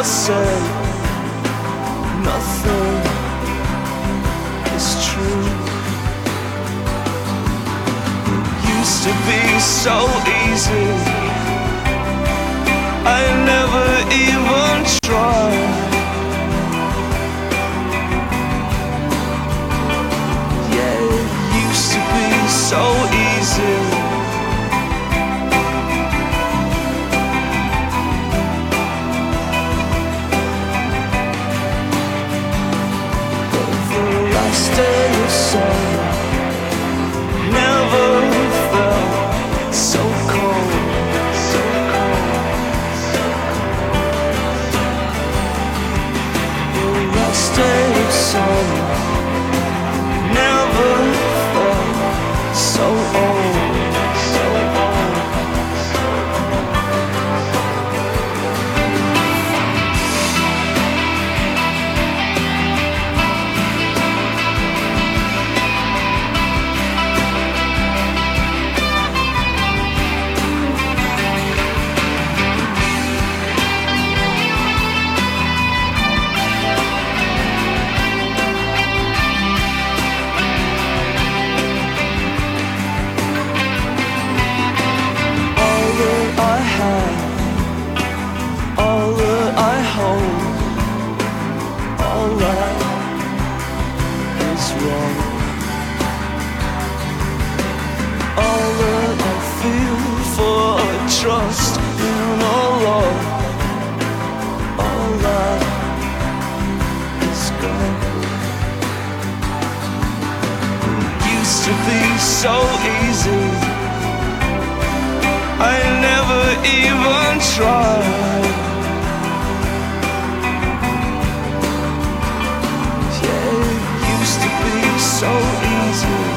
say nothing is true. It used to be so easy, I never even tried. Yeah, it used to be so easy. Day of summer never felt so cold, so cold. The last day of summer never felt so old, so old. Trust in our love, all that is gone. It used to be so easy, I never even tried. Yeah, it used to be so easy.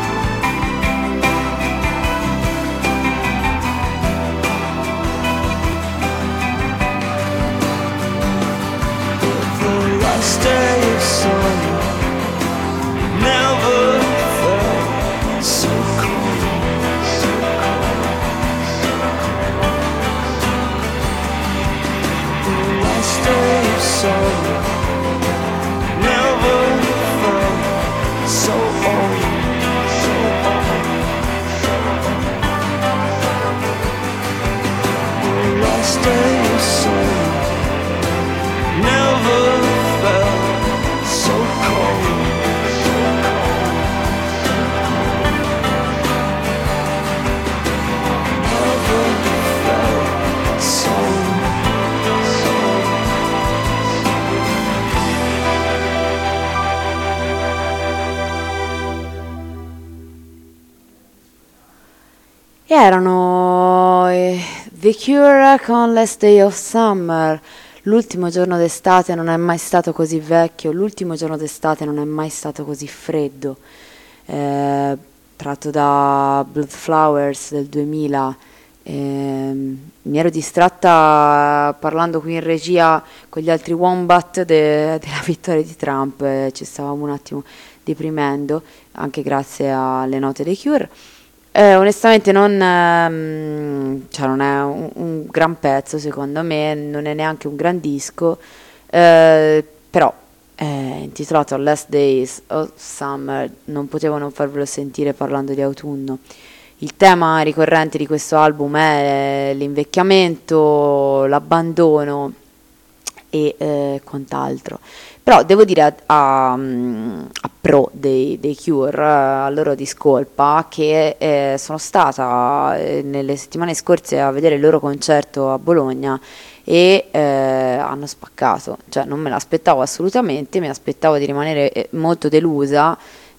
Day of summer never felt so cold, so cold. The last day of summer never felt so old, so old. The last day of summer never felt so cold, so cold. Never felt so, so. E erano eh, The Cure con Last Day of Summer. L'ultimo giorno d'estate non è mai stato così vecchio, l'ultimo giorno d'estate non è mai stato così freddo. Eh, tratto da Blood Flowers del duemila. Eh, mi ero distratta parlando qui in regia con gli altri Wombat de- della vittoria di Trump, eh, ci stavamo un attimo deprimendo, anche grazie alle note dei Cure. Eh, onestamente non, ehm, cioè non è un, un gran pezzo secondo me, non è neanche un gran disco, eh, però è intitolato Last Days of Summer, non potevo non farvelo sentire parlando di autunno. Il tema ricorrente di questo album è l'invecchiamento, l'abbandono e eh, quant'altro. Però devo dire a, a, a pro dei, dei Cure, a loro discolpa, che eh, sono stata eh, nelle settimane scorse a vedere il loro concerto a Bologna e eh, hanno spaccato, cioè non me l'aspettavo assolutamente, mi aspettavo di rimanere eh, molto delusa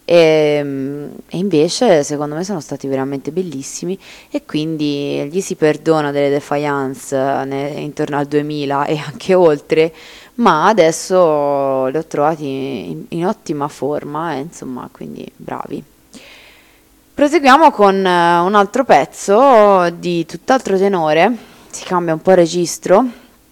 e, e invece secondo me sono stati veramente bellissimi e quindi gli si perdona delle defiance ne, intorno al duemila e anche oltre, ma adesso li ho trovati in, in ottima forma e insomma, quindi bravi. Proseguiamo con uh, un altro pezzo di tutt'altro tenore, si cambia un po' registro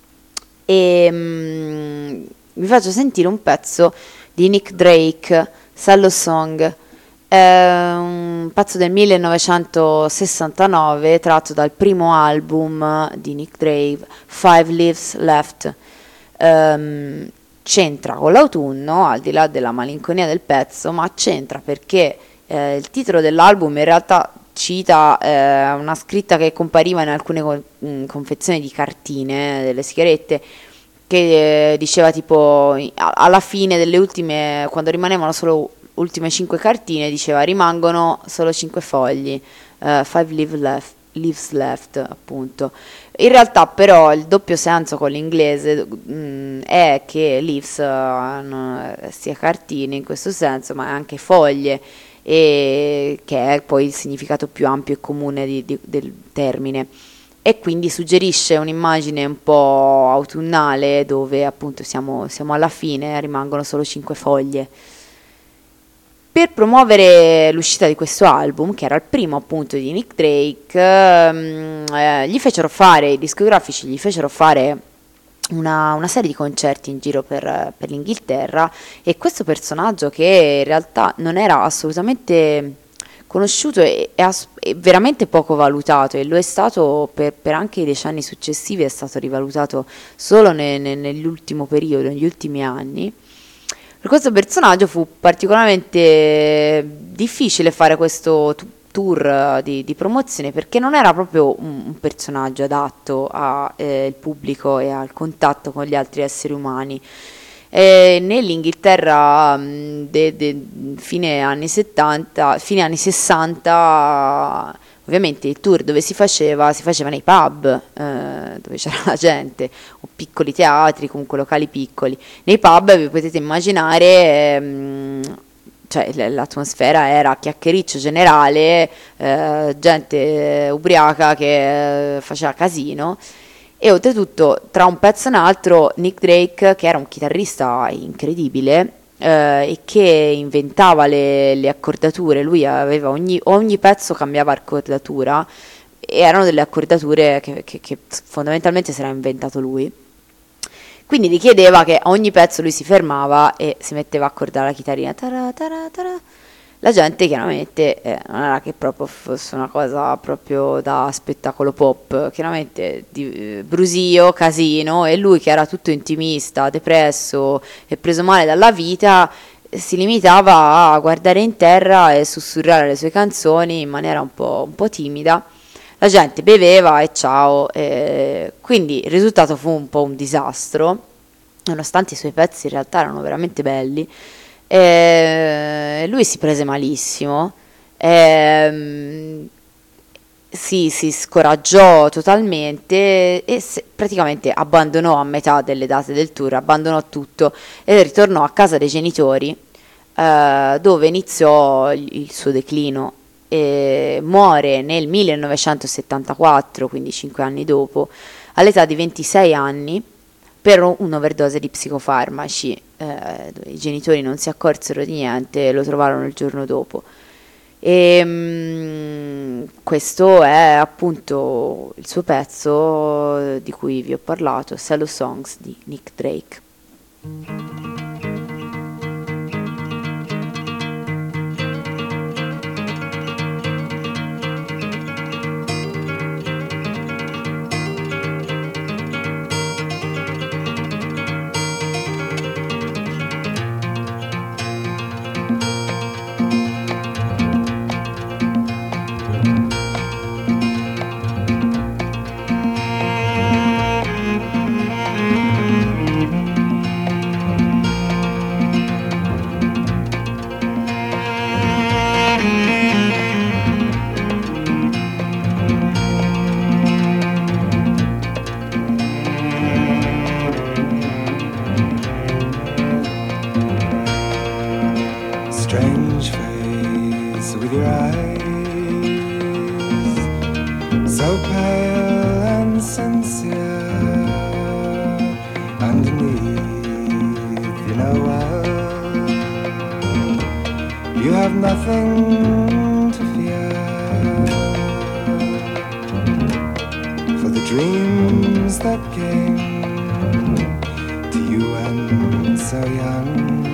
e um, vi faccio sentire un pezzo di Nick Drake, Cello Song, è un pezzo del millenovecentosessantanove tratto dal primo album di Nick Drake, Five Leaves Left. ehm, c'entra con l'autunno, al di là della malinconia del pezzo, ma c'entra perché eh, il titolo dell'album in realtà cita eh, una scritta che compariva in alcune con- mh, confezioni di cartine eh, delle sigarette, che eh, diceva tipo i- a- alla fine delle ultime, quando rimanevano solo ultime cinque cartine, diceva rimangono solo cinque fogli, eh, five leave left, leaves left, appunto. In realtà però il doppio senso con l'inglese mh, è che leaves eh, hanno sia cartine in questo senso, ma anche foglie, e che è poi il significato più ampio e comune di- di- del termine, e quindi suggerisce un'immagine un po' autunnale dove appunto siamo, siamo alla fine, rimangono solo cinque foglie. Per promuovere l'uscita di questo album, che era il primo appunto di Nick Drake, ehm, eh, gli fecero fare, i discografici gli fecero fare una, una serie di concerti in giro per, per l'Inghilterra, e questo personaggio, che in realtà non era assolutamente conosciuto e, e as- e veramente poco valutato, e lo è stato per, per anche i decenni successivi, è stato rivalutato solo ne- ne- nell'ultimo periodo, negli ultimi anni. Per questo personaggio fu particolarmente difficile fare questo tu- tour eh, di, di promozione, perché non era proprio un, un personaggio adatto al pubblico e al contatto con gli altri esseri umani. E nell'Inghilterra mh, de, de- fine anni settanta, fine anni sessanta, ovviamente il tour dove si faceva, si faceva nei pub, eh, dove c'era la gente, o piccoli teatri, comunque locali piccoli. Nei pub vi potete immaginare, ehm, cioè l- l'atmosfera era chiacchiericcio generale, eh, gente ubriaca che eh, faceva casino. E oltretutto, tra un pezzo e un altro, Nick Drake, che era un chitarrista incredibile eh, e che inventava le, le accordature, lui aveva ogni, ogni pezzo cambiava accordatura, e erano delle accordature che, che- che fondamentalmente si era inventato lui. Quindi richiedeva che a ogni pezzo lui si fermava e si metteva a accordare la chitarrina. Tara, tara, tara. La gente chiaramente eh, non era che proprio fosse una cosa proprio da spettacolo pop, chiaramente di, eh, brusio, casino, e lui, che era tutto intimista, depresso e preso male dalla vita, eh, si limitava a guardare in terra e sussurrare le sue canzoni in maniera un po', un po' timida. La gente beveva e ciao, eh, quindi il risultato fu un po' un disastro, nonostante i suoi pezzi in realtà erano veramente belli. Eh, lui si prese malissimo, ehm, si, si scoraggiò totalmente e se- praticamente abbandonò a metà delle date del tour, abbandonò tutto e ritornò a casa dei genitori, eh, dove iniziò il, il suo declino. E muore nel millenovecentosettantaquattro, quindi cinque anni dopo, all'età di ventisei anni, per un'overdose di psicofarmaci. Eh, I genitori non si accorsero di niente e lo trovarono il giorno dopo. E mm, questo è appunto il suo pezzo di cui vi ho parlato, Cello Songs di Nick Drake. Strange face with your eyes, so pale and sincere. Underneath, you know well, you have nothing to fear. For the dreams that came to you when so young,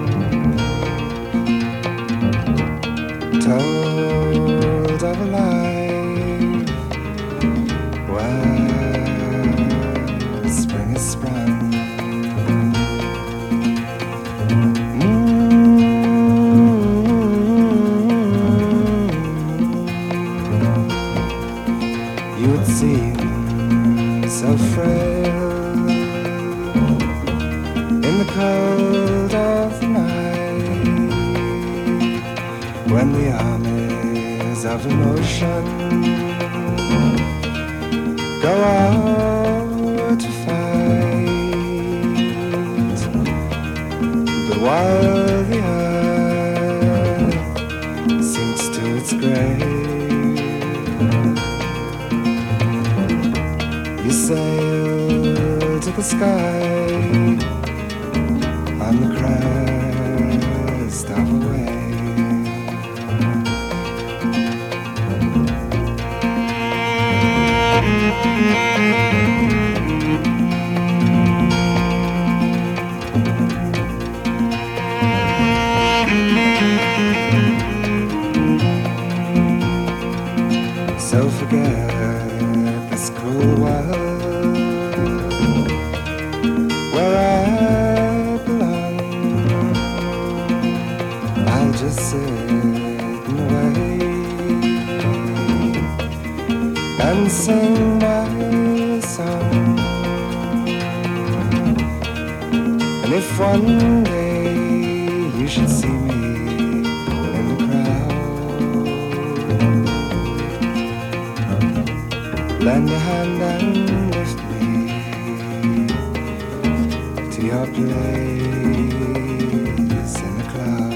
told of a life where spring has sprung. in the cold of the night, when the armies of emotion go out to fight, but while the earth sinks to its grave, you sail to the sky on the crest of a wave. So forget this cruel world where I belong. I'll just sit and wait and sing my song. And if one day you should see me in the crowd, lend a hand and lift me to your place in the cloud.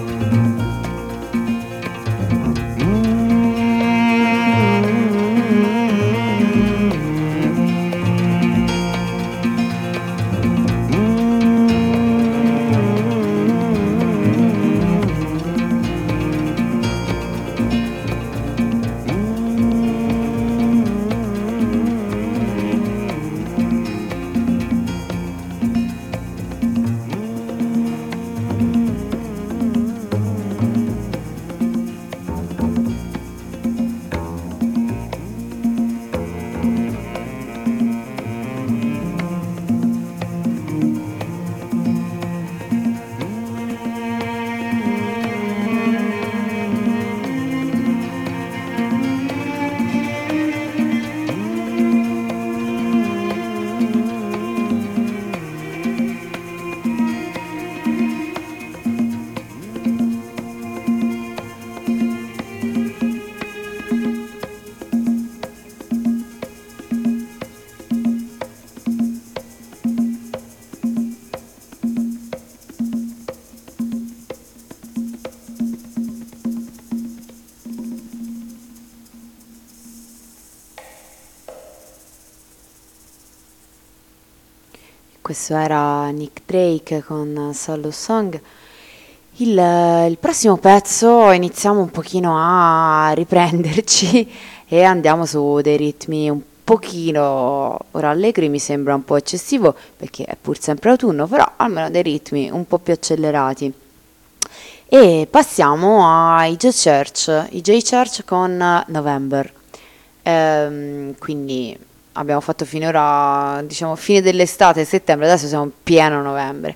Questo era Nick Drake con Solo Song. Il, il prossimo pezzo iniziamo un pochino a riprenderci e andiamo su dei ritmi un pochino, ora allegri mi sembra un po' eccessivo perché è pur sempre autunno, però almeno dei ritmi un po' più accelerati. E passiamo ai J Church, i J Church con November. Ehm, quindi abbiamo fatto finora, diciamo, fine dell'estate, settembre, adesso siamo in pieno novembre.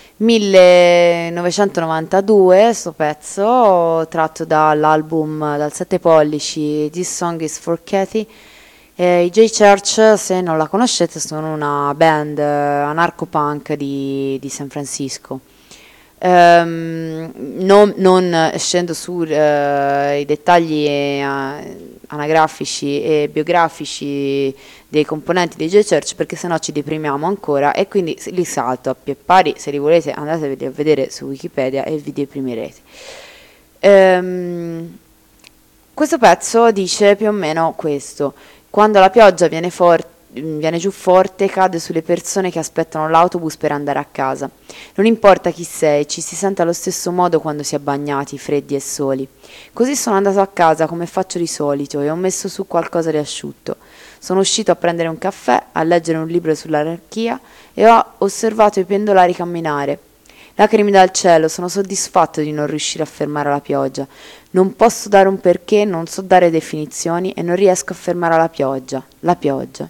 millenovecentonovantadue, sto pezzo, tratto dall'album dal sette pollici This Song Is For Kathy. Eh, I J Church, se non la conoscete, sono una band eh, anarco-punk di, di San Francisco. Um, non, non scendo sui uh, dettagli eh, anagrafici e biografici dei componenti dei J Church perché sennò ci deprimiamo ancora e quindi li salto a pie pari. Se li volete andateveli a vedere su Wikipedia e vi deprimerete. Um, questo pezzo dice più o meno questo: quando la pioggia viene forte, viene giù forte, cade sulle persone che aspettano l'autobus per andare a casa. Non importa chi sei, ci si sente allo stesso modo quando si è bagnati, freddi e soli. Così sono andato a casa come faccio di solito e ho messo su qualcosa di asciutto. Sono uscito a prendere un caffè, a leggere un libro sull'anarchia e ho osservato i pendolari camminare. Lacrime dal cielo, sono soddisfatto di non riuscire a fermare la pioggia. Non posso dare un perché, non so dare definizioni e non riesco a fermare la pioggia. La pioggia.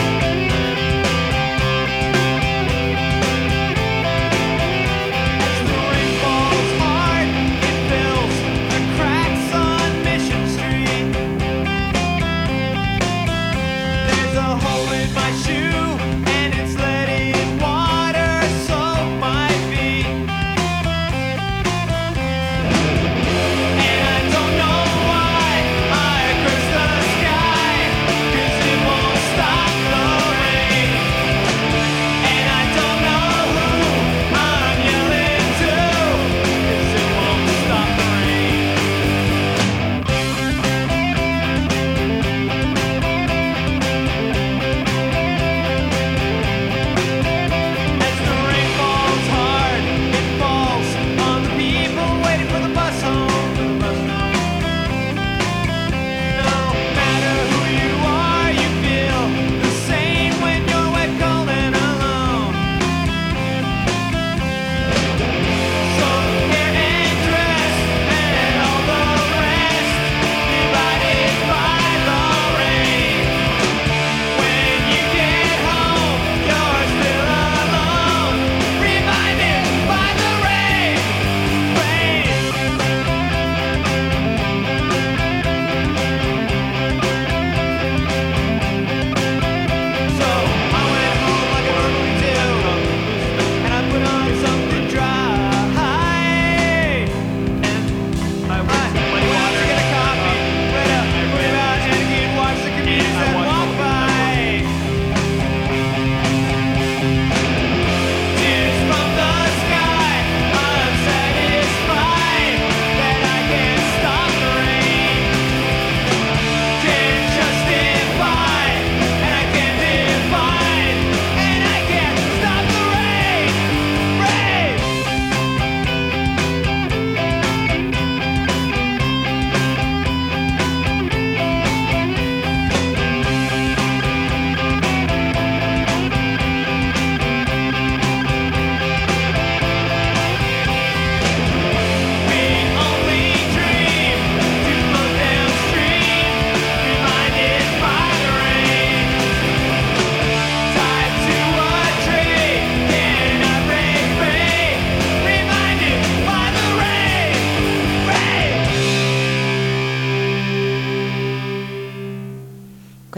As the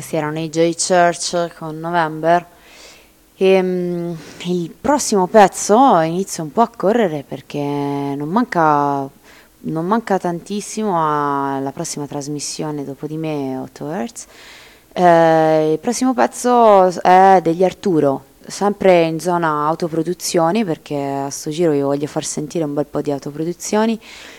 questi erano i J Church con November. E, um, il prossimo pezzo inizia un po' a correre perché non manca, non manca tantissimo alla prossima trasmissione dopo di me, otto hertz. Eh, il prossimo pezzo è degli Arturo, sempre in zona autoproduzioni, perché a sto giro io voglio far sentire un bel po' di autoproduzioni.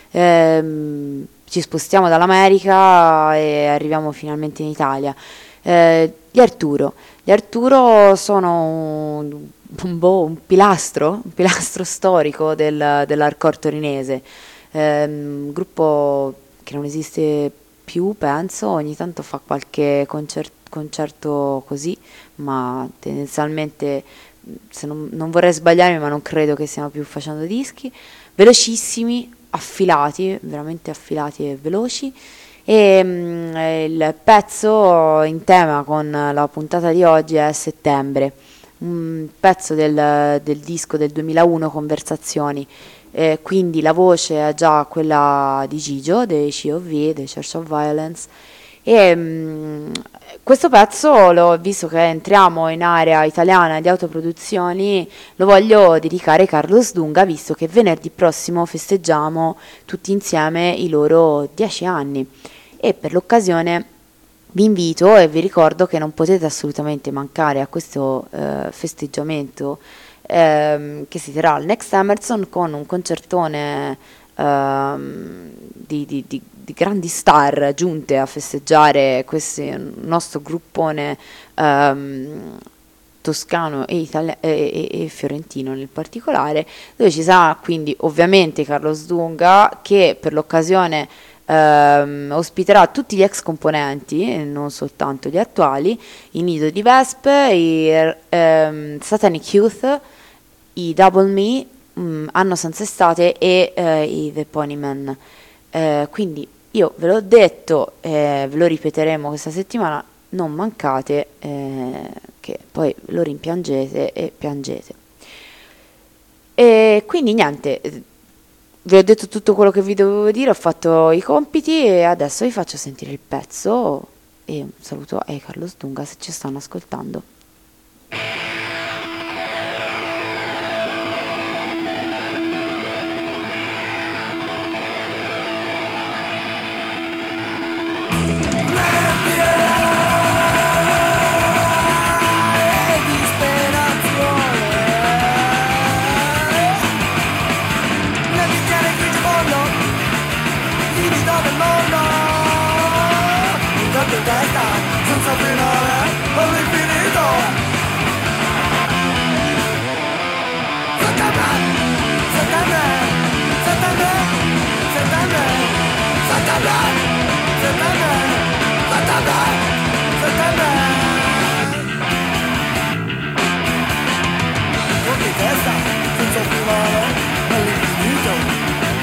Eh, ci spostiamo dall'America e arriviamo finalmente in Italia. Eh, gli Arturo gli Arturo sono un, un, boh, un pilastro un pilastro storico del, dell'hardcore torinese, eh, un gruppo che non esiste più, penso. Ogni tanto fa qualche concerto, concerto così, ma tendenzialmente, se non, non vorrei sbagliarmi, ma non credo che stiano più facendo dischi. Velocissimi, affilati, veramente affilati e veloci. E mh, il pezzo in tema con la puntata di oggi è Settembre, un pezzo del, del disco del duemilauno, Conversazioni. Eh, quindi la voce è già quella di Gigio dei C O V, dei Church of Violence. E mh, questo pezzo, lo, visto che entriamo in area italiana di autoproduzioni, lo voglio dedicare a Carlos Dunga, visto che venerdì prossimo festeggiamo tutti insieme i loro dieci anni, e per l'occasione vi invito e vi ricordo che non potete assolutamente mancare a questo eh, festeggiamento ehm, che si terrà al Next Emerson, con un concertone ehm, di, di, di di grandi star giunte a festeggiare questo nostro gruppone um, toscano e, itali- e, e, e fiorentino nel particolare, dove ci sarà quindi ovviamente Carlos Dunga, che per l'occasione um, ospiterà tutti gli ex componenti, non soltanto gli attuali, i Nido di Vespe, i um, Satanic Youth, i Double Me, um, Anno Senza Estate e uh, i The Ponymen. Eh, quindi io ve l'ho detto, eh, ve lo ripeteremo questa settimana, non mancate, eh, che poi lo rimpiangete e piangete. E quindi niente, vi ho detto tutto quello che vi dovevo dire, ho fatto i compiti e adesso vi faccio sentire il pezzo, e un saluto a Carlos Dunga se ci stanno ascoltando. Senza finale all'infinito. Settembre, settembre, settembre, settembre, settembre, settembre, settembre, settembre. Con di testa, senza finale all'infinito.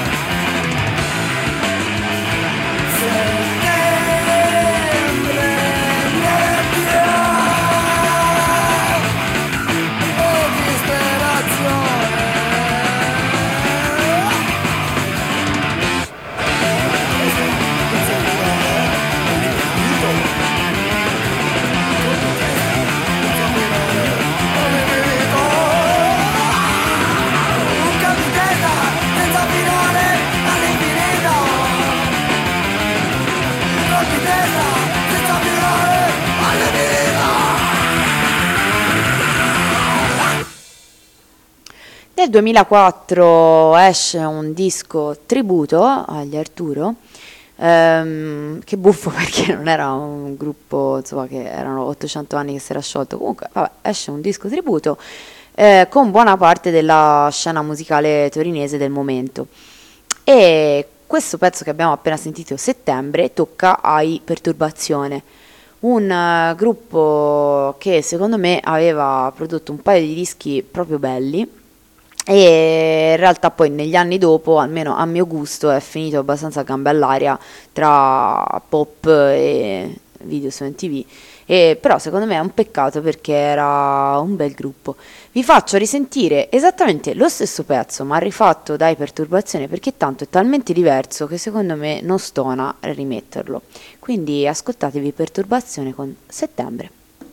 Nel duemilaquattro esce un disco tributo agli Arturo, ehm, che buffo perché non era un gruppo, insomma, che erano ottocento anni che si era sciolto. Comunque vabbè, esce un disco tributo eh, con buona parte della scena musicale torinese del momento, e questo pezzo che abbiamo appena sentito, Settembre, tocca ai Perturbazione, un uh, gruppo che secondo me aveva prodotto un paio di dischi proprio belli, e in realtà poi negli anni dopo, almeno a mio gusto, è finito abbastanza a gambe all'aria tra pop e video su M T V, E, però secondo me è un peccato perché era un bel gruppo. Vi faccio risentire esattamente lo stesso pezzo ma rifatto dai Perturbazione, perché tanto è talmente diverso che secondo me non stona a rimetterlo. Quindi ascoltatevi Perturbazione con Settembre.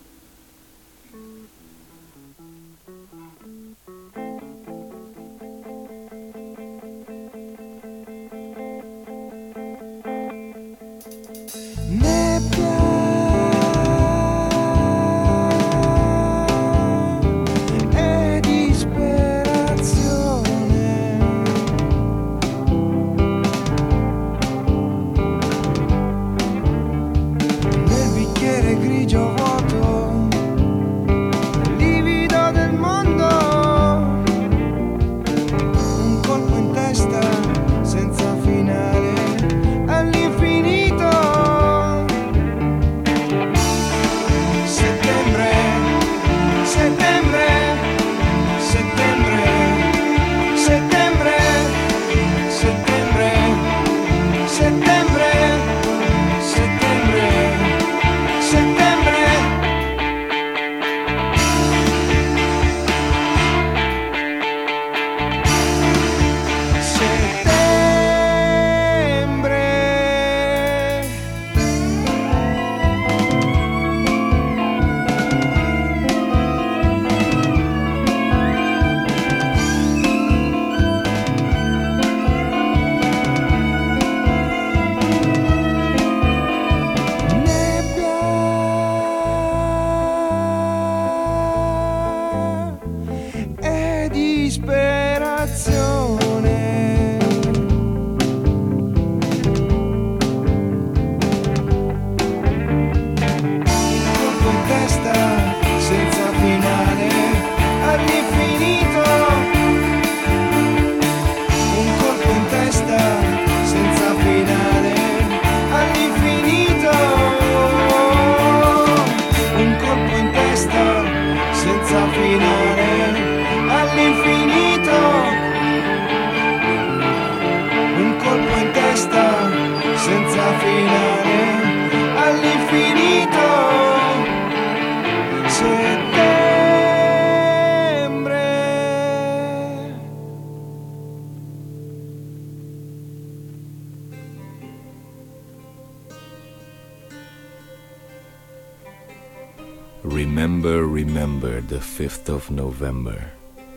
Remember, remember the fifth of November.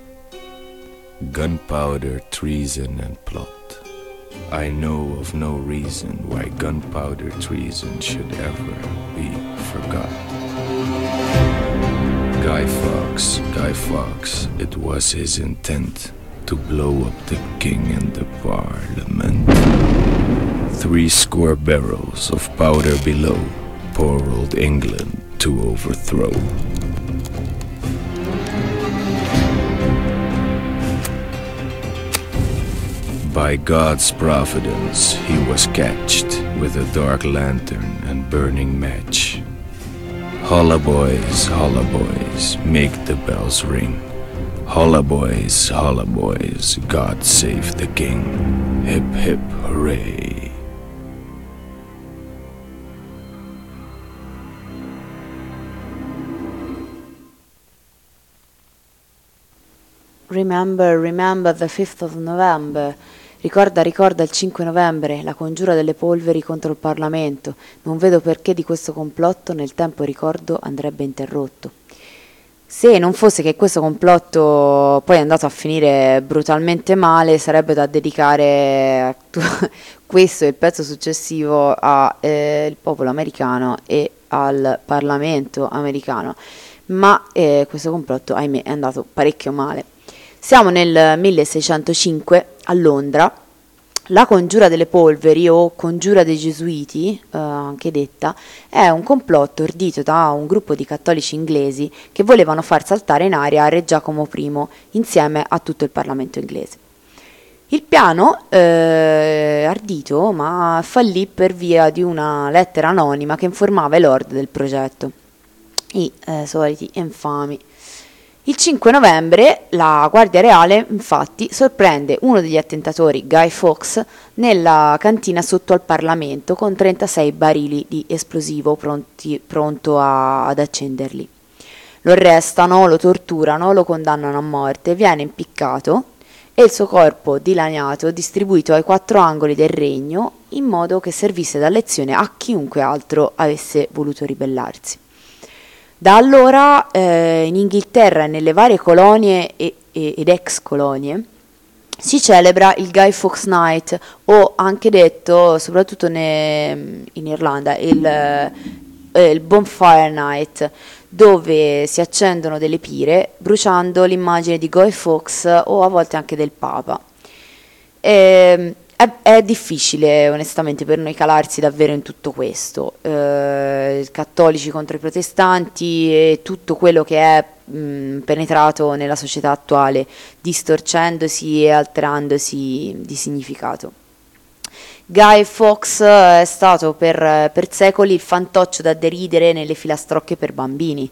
Gunpowder, treason, and plot. I know of no reason why gunpowder treason should ever be forgot. Guy Fawkes, Guy Fawkes, it was his intent to blow up the king and the parliament. Three square barrels of powder below, poor old England to overthrow. By God's providence, he was catched with a dark lantern and burning match. Holla boys, holla boys, make the bells ring. Holla boys, holla boys, God save the king. Hip hip hooray. Remember, remember the fifth of November. Ricorda, ricorda il cinque novembre, la congiura delle polveri contro il Parlamento. Non vedo perché di questo complotto nel tempo ricordo andrebbe interrotto. Se non fosse che questo complotto poi è andato a finire brutalmente male, sarebbe da dedicare questo e il pezzo successivo al eh, popolo americano e al Parlamento americano. Ma eh, questo complotto, ahimè, è andato parecchio male. Siamo nel milleseicentocinque a Londra. La congiura delle polveri o congiura dei gesuiti, eh, anche detta, è un complotto ordito da un gruppo di cattolici inglesi che volevano far saltare in aria Re Giacomo primo insieme a tutto il Parlamento inglese. Il piano eh, ardito ma fallì per via di una lettera anonima che informava i lord del progetto, i eh, soliti infami. Il cinque novembre la Guardia Reale infatti sorprende uno degli attentatori, Guy Fawkes, nella cantina sotto al Parlamento con trentasei barili di esplosivo pronti, pronto a, ad accenderli. Lo arrestano, lo torturano, lo condannano a morte, viene impiccato e il suo corpo dilaniato distribuito ai quattro angoli del regno in modo che servisse da lezione a chiunque altro avesse voluto ribellarsi. Da allora eh, in Inghilterra e nelle varie colonie e, e, ed ex colonie si celebra il Guy Fawkes Night, o anche detto, soprattutto ne, in Irlanda, il, eh, il Bonfire Night, dove si accendono delle pire bruciando l'immagine di Guy Fawkes o a volte anche del Papa. E, È, è difficile onestamente per noi calarsi davvero in tutto questo, eh, cattolici contro i protestanti e tutto quello che è mh, penetrato nella società attuale, distorcendosi e alterandosi di significato. Guy Fawkes è stato per, per secoli il fantoccio da deridere nelle filastrocche per bambini.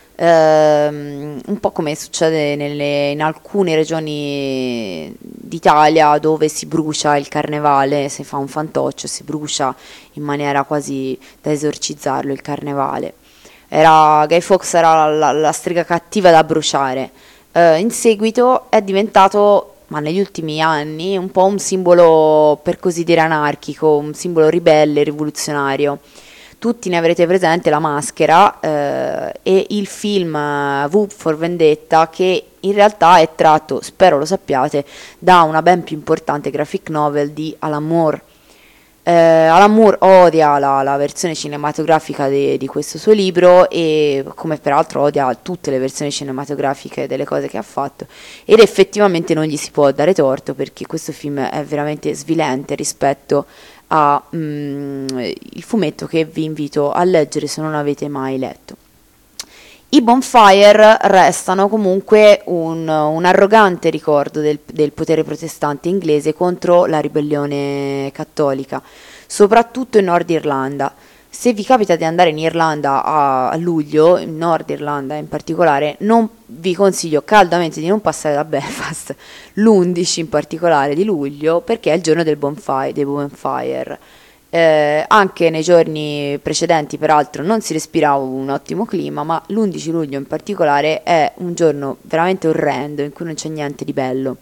Um, un po' come succede nelle, in alcune regioni d'Italia dove si brucia il carnevale, si fa un fantoccio, si brucia in maniera quasi da esorcizzarlo il carnevale. Era, Guy Fawkes era la, la strega cattiva da bruciare. Uh, in seguito è diventato, ma negli ultimi anni, un po' un simbolo per così dire anarchico, un simbolo ribelle, rivoluzionario. Tutti ne avrete presente La Maschera eh, e il film V for Vendetta, che in realtà è tratto, spero lo sappiate, da una ben più importante graphic novel di Alan Moore. Eh, Alan Moore odia la, la versione cinematografica de, di questo suo libro, e come peraltro odia tutte le versioni cinematografiche delle cose che ha fatto, ed effettivamente non gli si può dare torto, perché questo film è veramente svilente rispetto a mm, il fumetto che vi invito a leggere se non avete mai letto. I Bonfire restano comunque un, un arrogante ricordo del, del potere protestante inglese contro la ribellione cattolica, soprattutto in Nord Irlanda. Se vi capita di andare in Irlanda a, a luglio, in Nord Irlanda in particolare, non vi consiglio caldamente di non passare da Belfast l'undici in particolare di luglio, perché è il giorno del bonfire, dei bonfire. Eh, anche nei giorni precedenti peraltro non si respira un ottimo clima, ma l'undici luglio in particolare è un giorno veramente orrendo in cui non c'è niente di bello.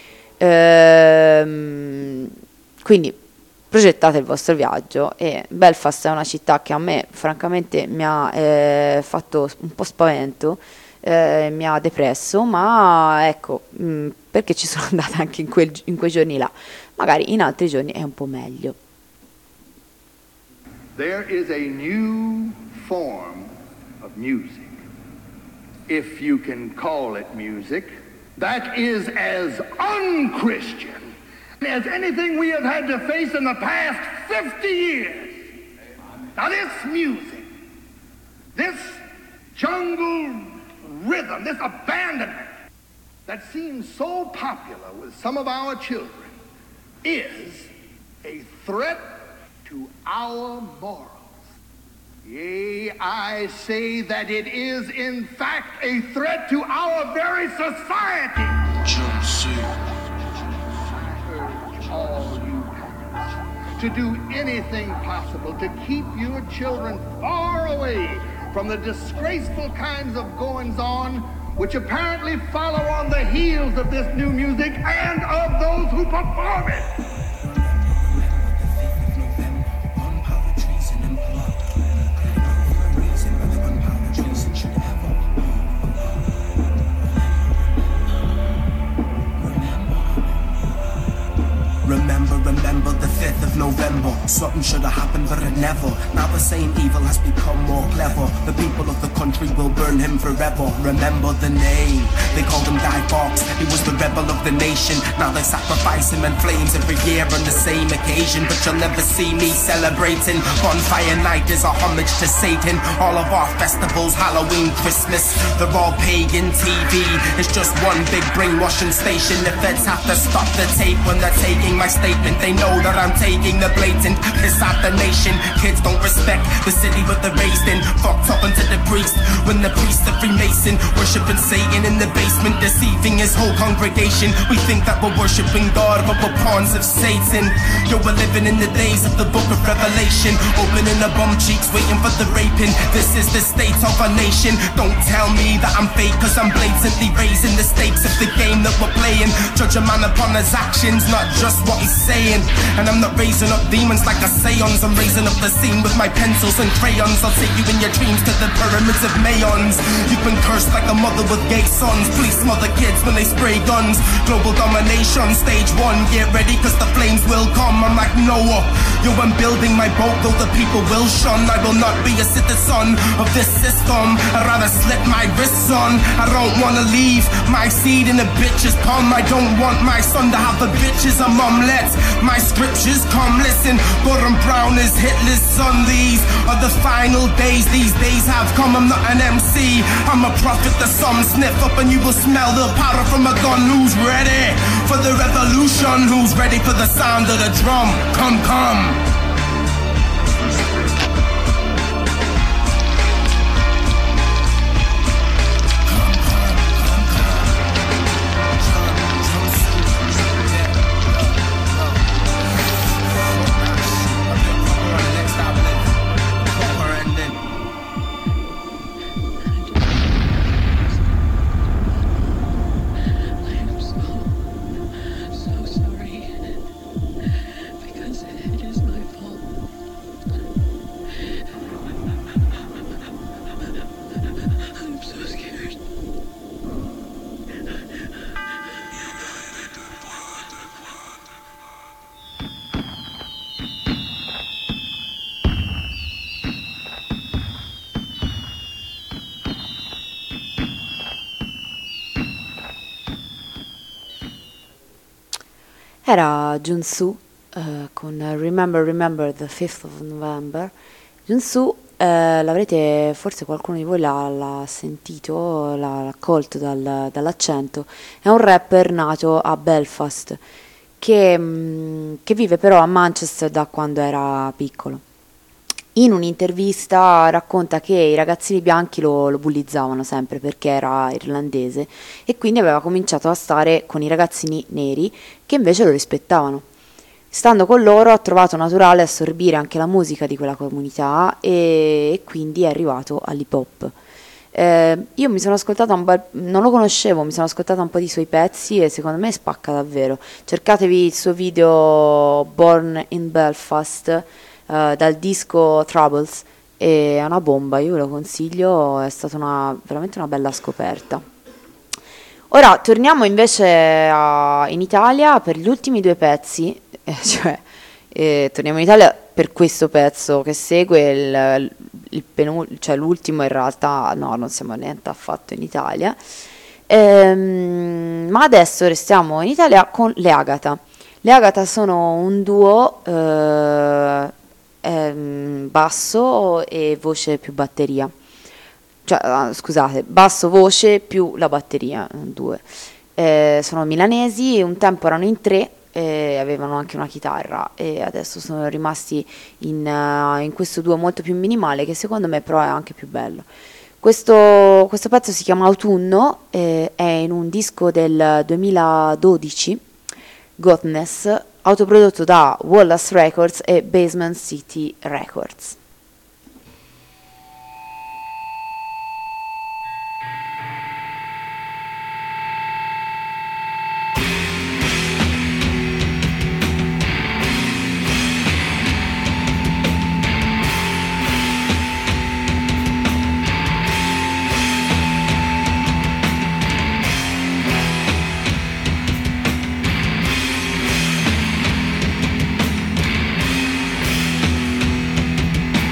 Eh, quindi progettate il vostro viaggio. E Belfast è una città che a me francamente mi ha eh, fatto un po' spavento, eh, mi ha depresso, ma ecco, mh, perché ci sono andata anche in, quel, in quei giorni là, magari in altri giorni è un po' meglio. There is a new form of music, if you can call it music, that is as unchristian as anything we have had to face in the past fifty years. Now this music, this jungle rhythm, this abandonment that seems so popular with some of our children is a threat to our morals. Yea, I say that it is in fact a threat to our very society. All you parents to do anything possible to keep your children far away from the disgraceful kinds of goings-on which apparently follow on the heels of this new music and of those who perform it. Remember, remember the fifth of November. Something should have happened, but it never. Now the same evil has become more clever. The people of the country will burn him forever. Remember the name. They called him Guy Fawkes. He was the rebel of the nation. Now they sacrifice him in flames every year on the same occasion. But you'll never see me celebrating. Bonfire night is a homage to Satan. All of our festivals, Halloween, Christmas, they're all pagan. T V It's just one big brainwashing station. The feds have to stop the tape when they're taking my statement. They know that I'm taking the blatant piss out the nation. Kids don't respect the city where they're raised in. Fucked up into the priest when the priest a Freemason, worshipping Satan in the basement, deceiving his whole congregation. We think that we're worshipping God, but we're pawns of Satan. Yo, we're living in the days of the book of Revelation, opening the bum cheeks, waiting for the raping. This is the state of our nation. Don't tell me that I'm fake, cause I'm blatantly raising the stakes of the game that we're playing. Judge a man upon his actions, not just what he's saying. And I'm not raising up demons like a seance, I'm raising up the scene with my pencils and crayons. I'll take you in your dreams to the pyramids of Mayons. You've been cursed like a mother with gay sons. Please smother kids when they spray guns. Global domination, stage one. Get ready cause the flames will come. I'm like Noah, yo, I'm building my boat, though the people will shun. I will not be a citizen of this system. I'd rather slit my wrists on. I don't wanna leave my seed in a bitch's palm. I don't want my son to have a bitch as a mom. Let my scriptures come. Listen, Gordon Brown is Hitler's son. These are the final days. These days have come. I'm not an M C, I'm a prophet. The some sniff up and you will smell the powder from a gun. Who's ready for the revolution? Who's ready for the sound of the drum? Come, come. Era Junsu uh, con Remember Remember the fifth of November. Junsu eh, l'avrete, forse qualcuno di voi l'ha, l'ha sentito, l'ha, l'ha colto dal, dall'accento. È un rapper nato a Belfast che, mh, che vive però a Manchester da quando era piccolo. In un'intervista racconta che i ragazzini bianchi lo, lo bullizzavano sempre perché era irlandese e quindi aveva cominciato a stare con i ragazzini neri che invece lo rispettavano. Stando con loro ha trovato naturale assorbire anche la musica di quella comunità e, e quindi è arrivato all'hip hop. Eh, io mi sono ascoltata un bel, non lo conoscevo, mi sono ascoltata un po' di suoi pezzi e secondo me spacca davvero. Cercatevi il suo video Born in Belfast, Uh, dal disco Troubles, è una bomba, io ve lo consiglio, è stata una, veramente una bella scoperta. Ora torniamo invece a, in Italia per gli ultimi due pezzi, eh, cioè eh, torniamo in Italia per questo pezzo che segue, il, il penul- cioè l'ultimo in realtà, no, non siamo niente affatto in Italia, ehm, ma adesso restiamo in Italia con le Agata. Le Agata sono un duo eh, Ehm, basso e voce più batteria, cioè uh, scusate, basso, voce più la batteria, due. Eh, sono milanesi, un tempo erano in tre e avevano anche una chitarra e adesso sono rimasti in, uh, in questo duo molto più minimale che secondo me però è anche più bello. Questo, questo pezzo si chiama Autunno, eh, è in un disco del duemiladodici, Godness, autoprodotto da Wallace Records e Basement City Records. Thank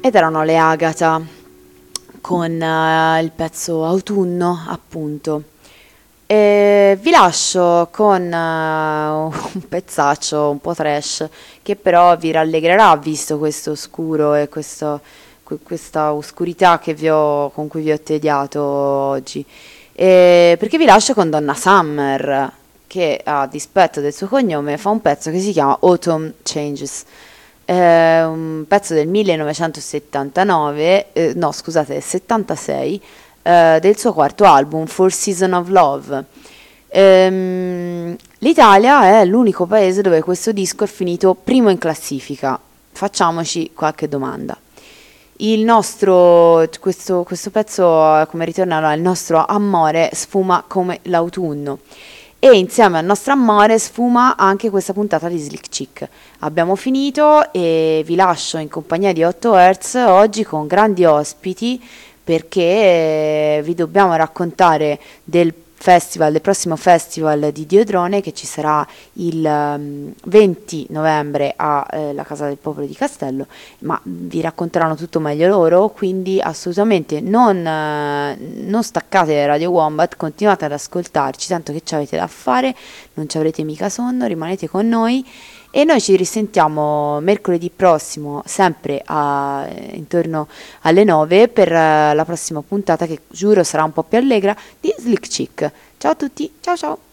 ed erano le Agata con uh, il pezzo Autunno, appunto. E vi lascio con uh, un pezzaccio un po' trash che però vi rallegrerà, visto questo oscuro e questo, questa oscurità che vi ho, con cui vi ho tediato oggi, e perché vi lascio con Donna Summer, che a dispetto del suo cognome fa un pezzo che si chiama Autumn Changes. È un pezzo del millenovecentosettantanove, eh, no scusate, settantasei, eh, del suo quarto album, Four Seasons of Love. Ehm, L'Italia è l'unico paese dove questo disco è finito primo in classifica. Facciamoci qualche domanda. Il nostro, questo, questo pezzo, come ritornerà, il nostro amore sfuma come l'autunno. E insieme al nostro amore sfuma anche questa puntata di Slick Chick. Abbiamo finito e vi lascio in compagnia di otto hertz oggi con grandi ospiti, perché vi dobbiamo raccontare del festival, del prossimo festival di Diodrone, che ci sarà il um, venti novembre alla eh, Casa del Popolo di Castello, ma vi racconteranno tutto meglio loro, quindi assolutamente non, eh, non staccate Radio Wombat, continuate ad ascoltarci, tanto che ci avete da fare, non ci avrete mica sonno, rimanete con noi. E noi ci risentiamo mercoledì prossimo, sempre a, intorno alle nove, per uh, la prossima puntata, che giuro sarà un po' più allegra, di Slick Chick. Ciao a tutti, ciao ciao!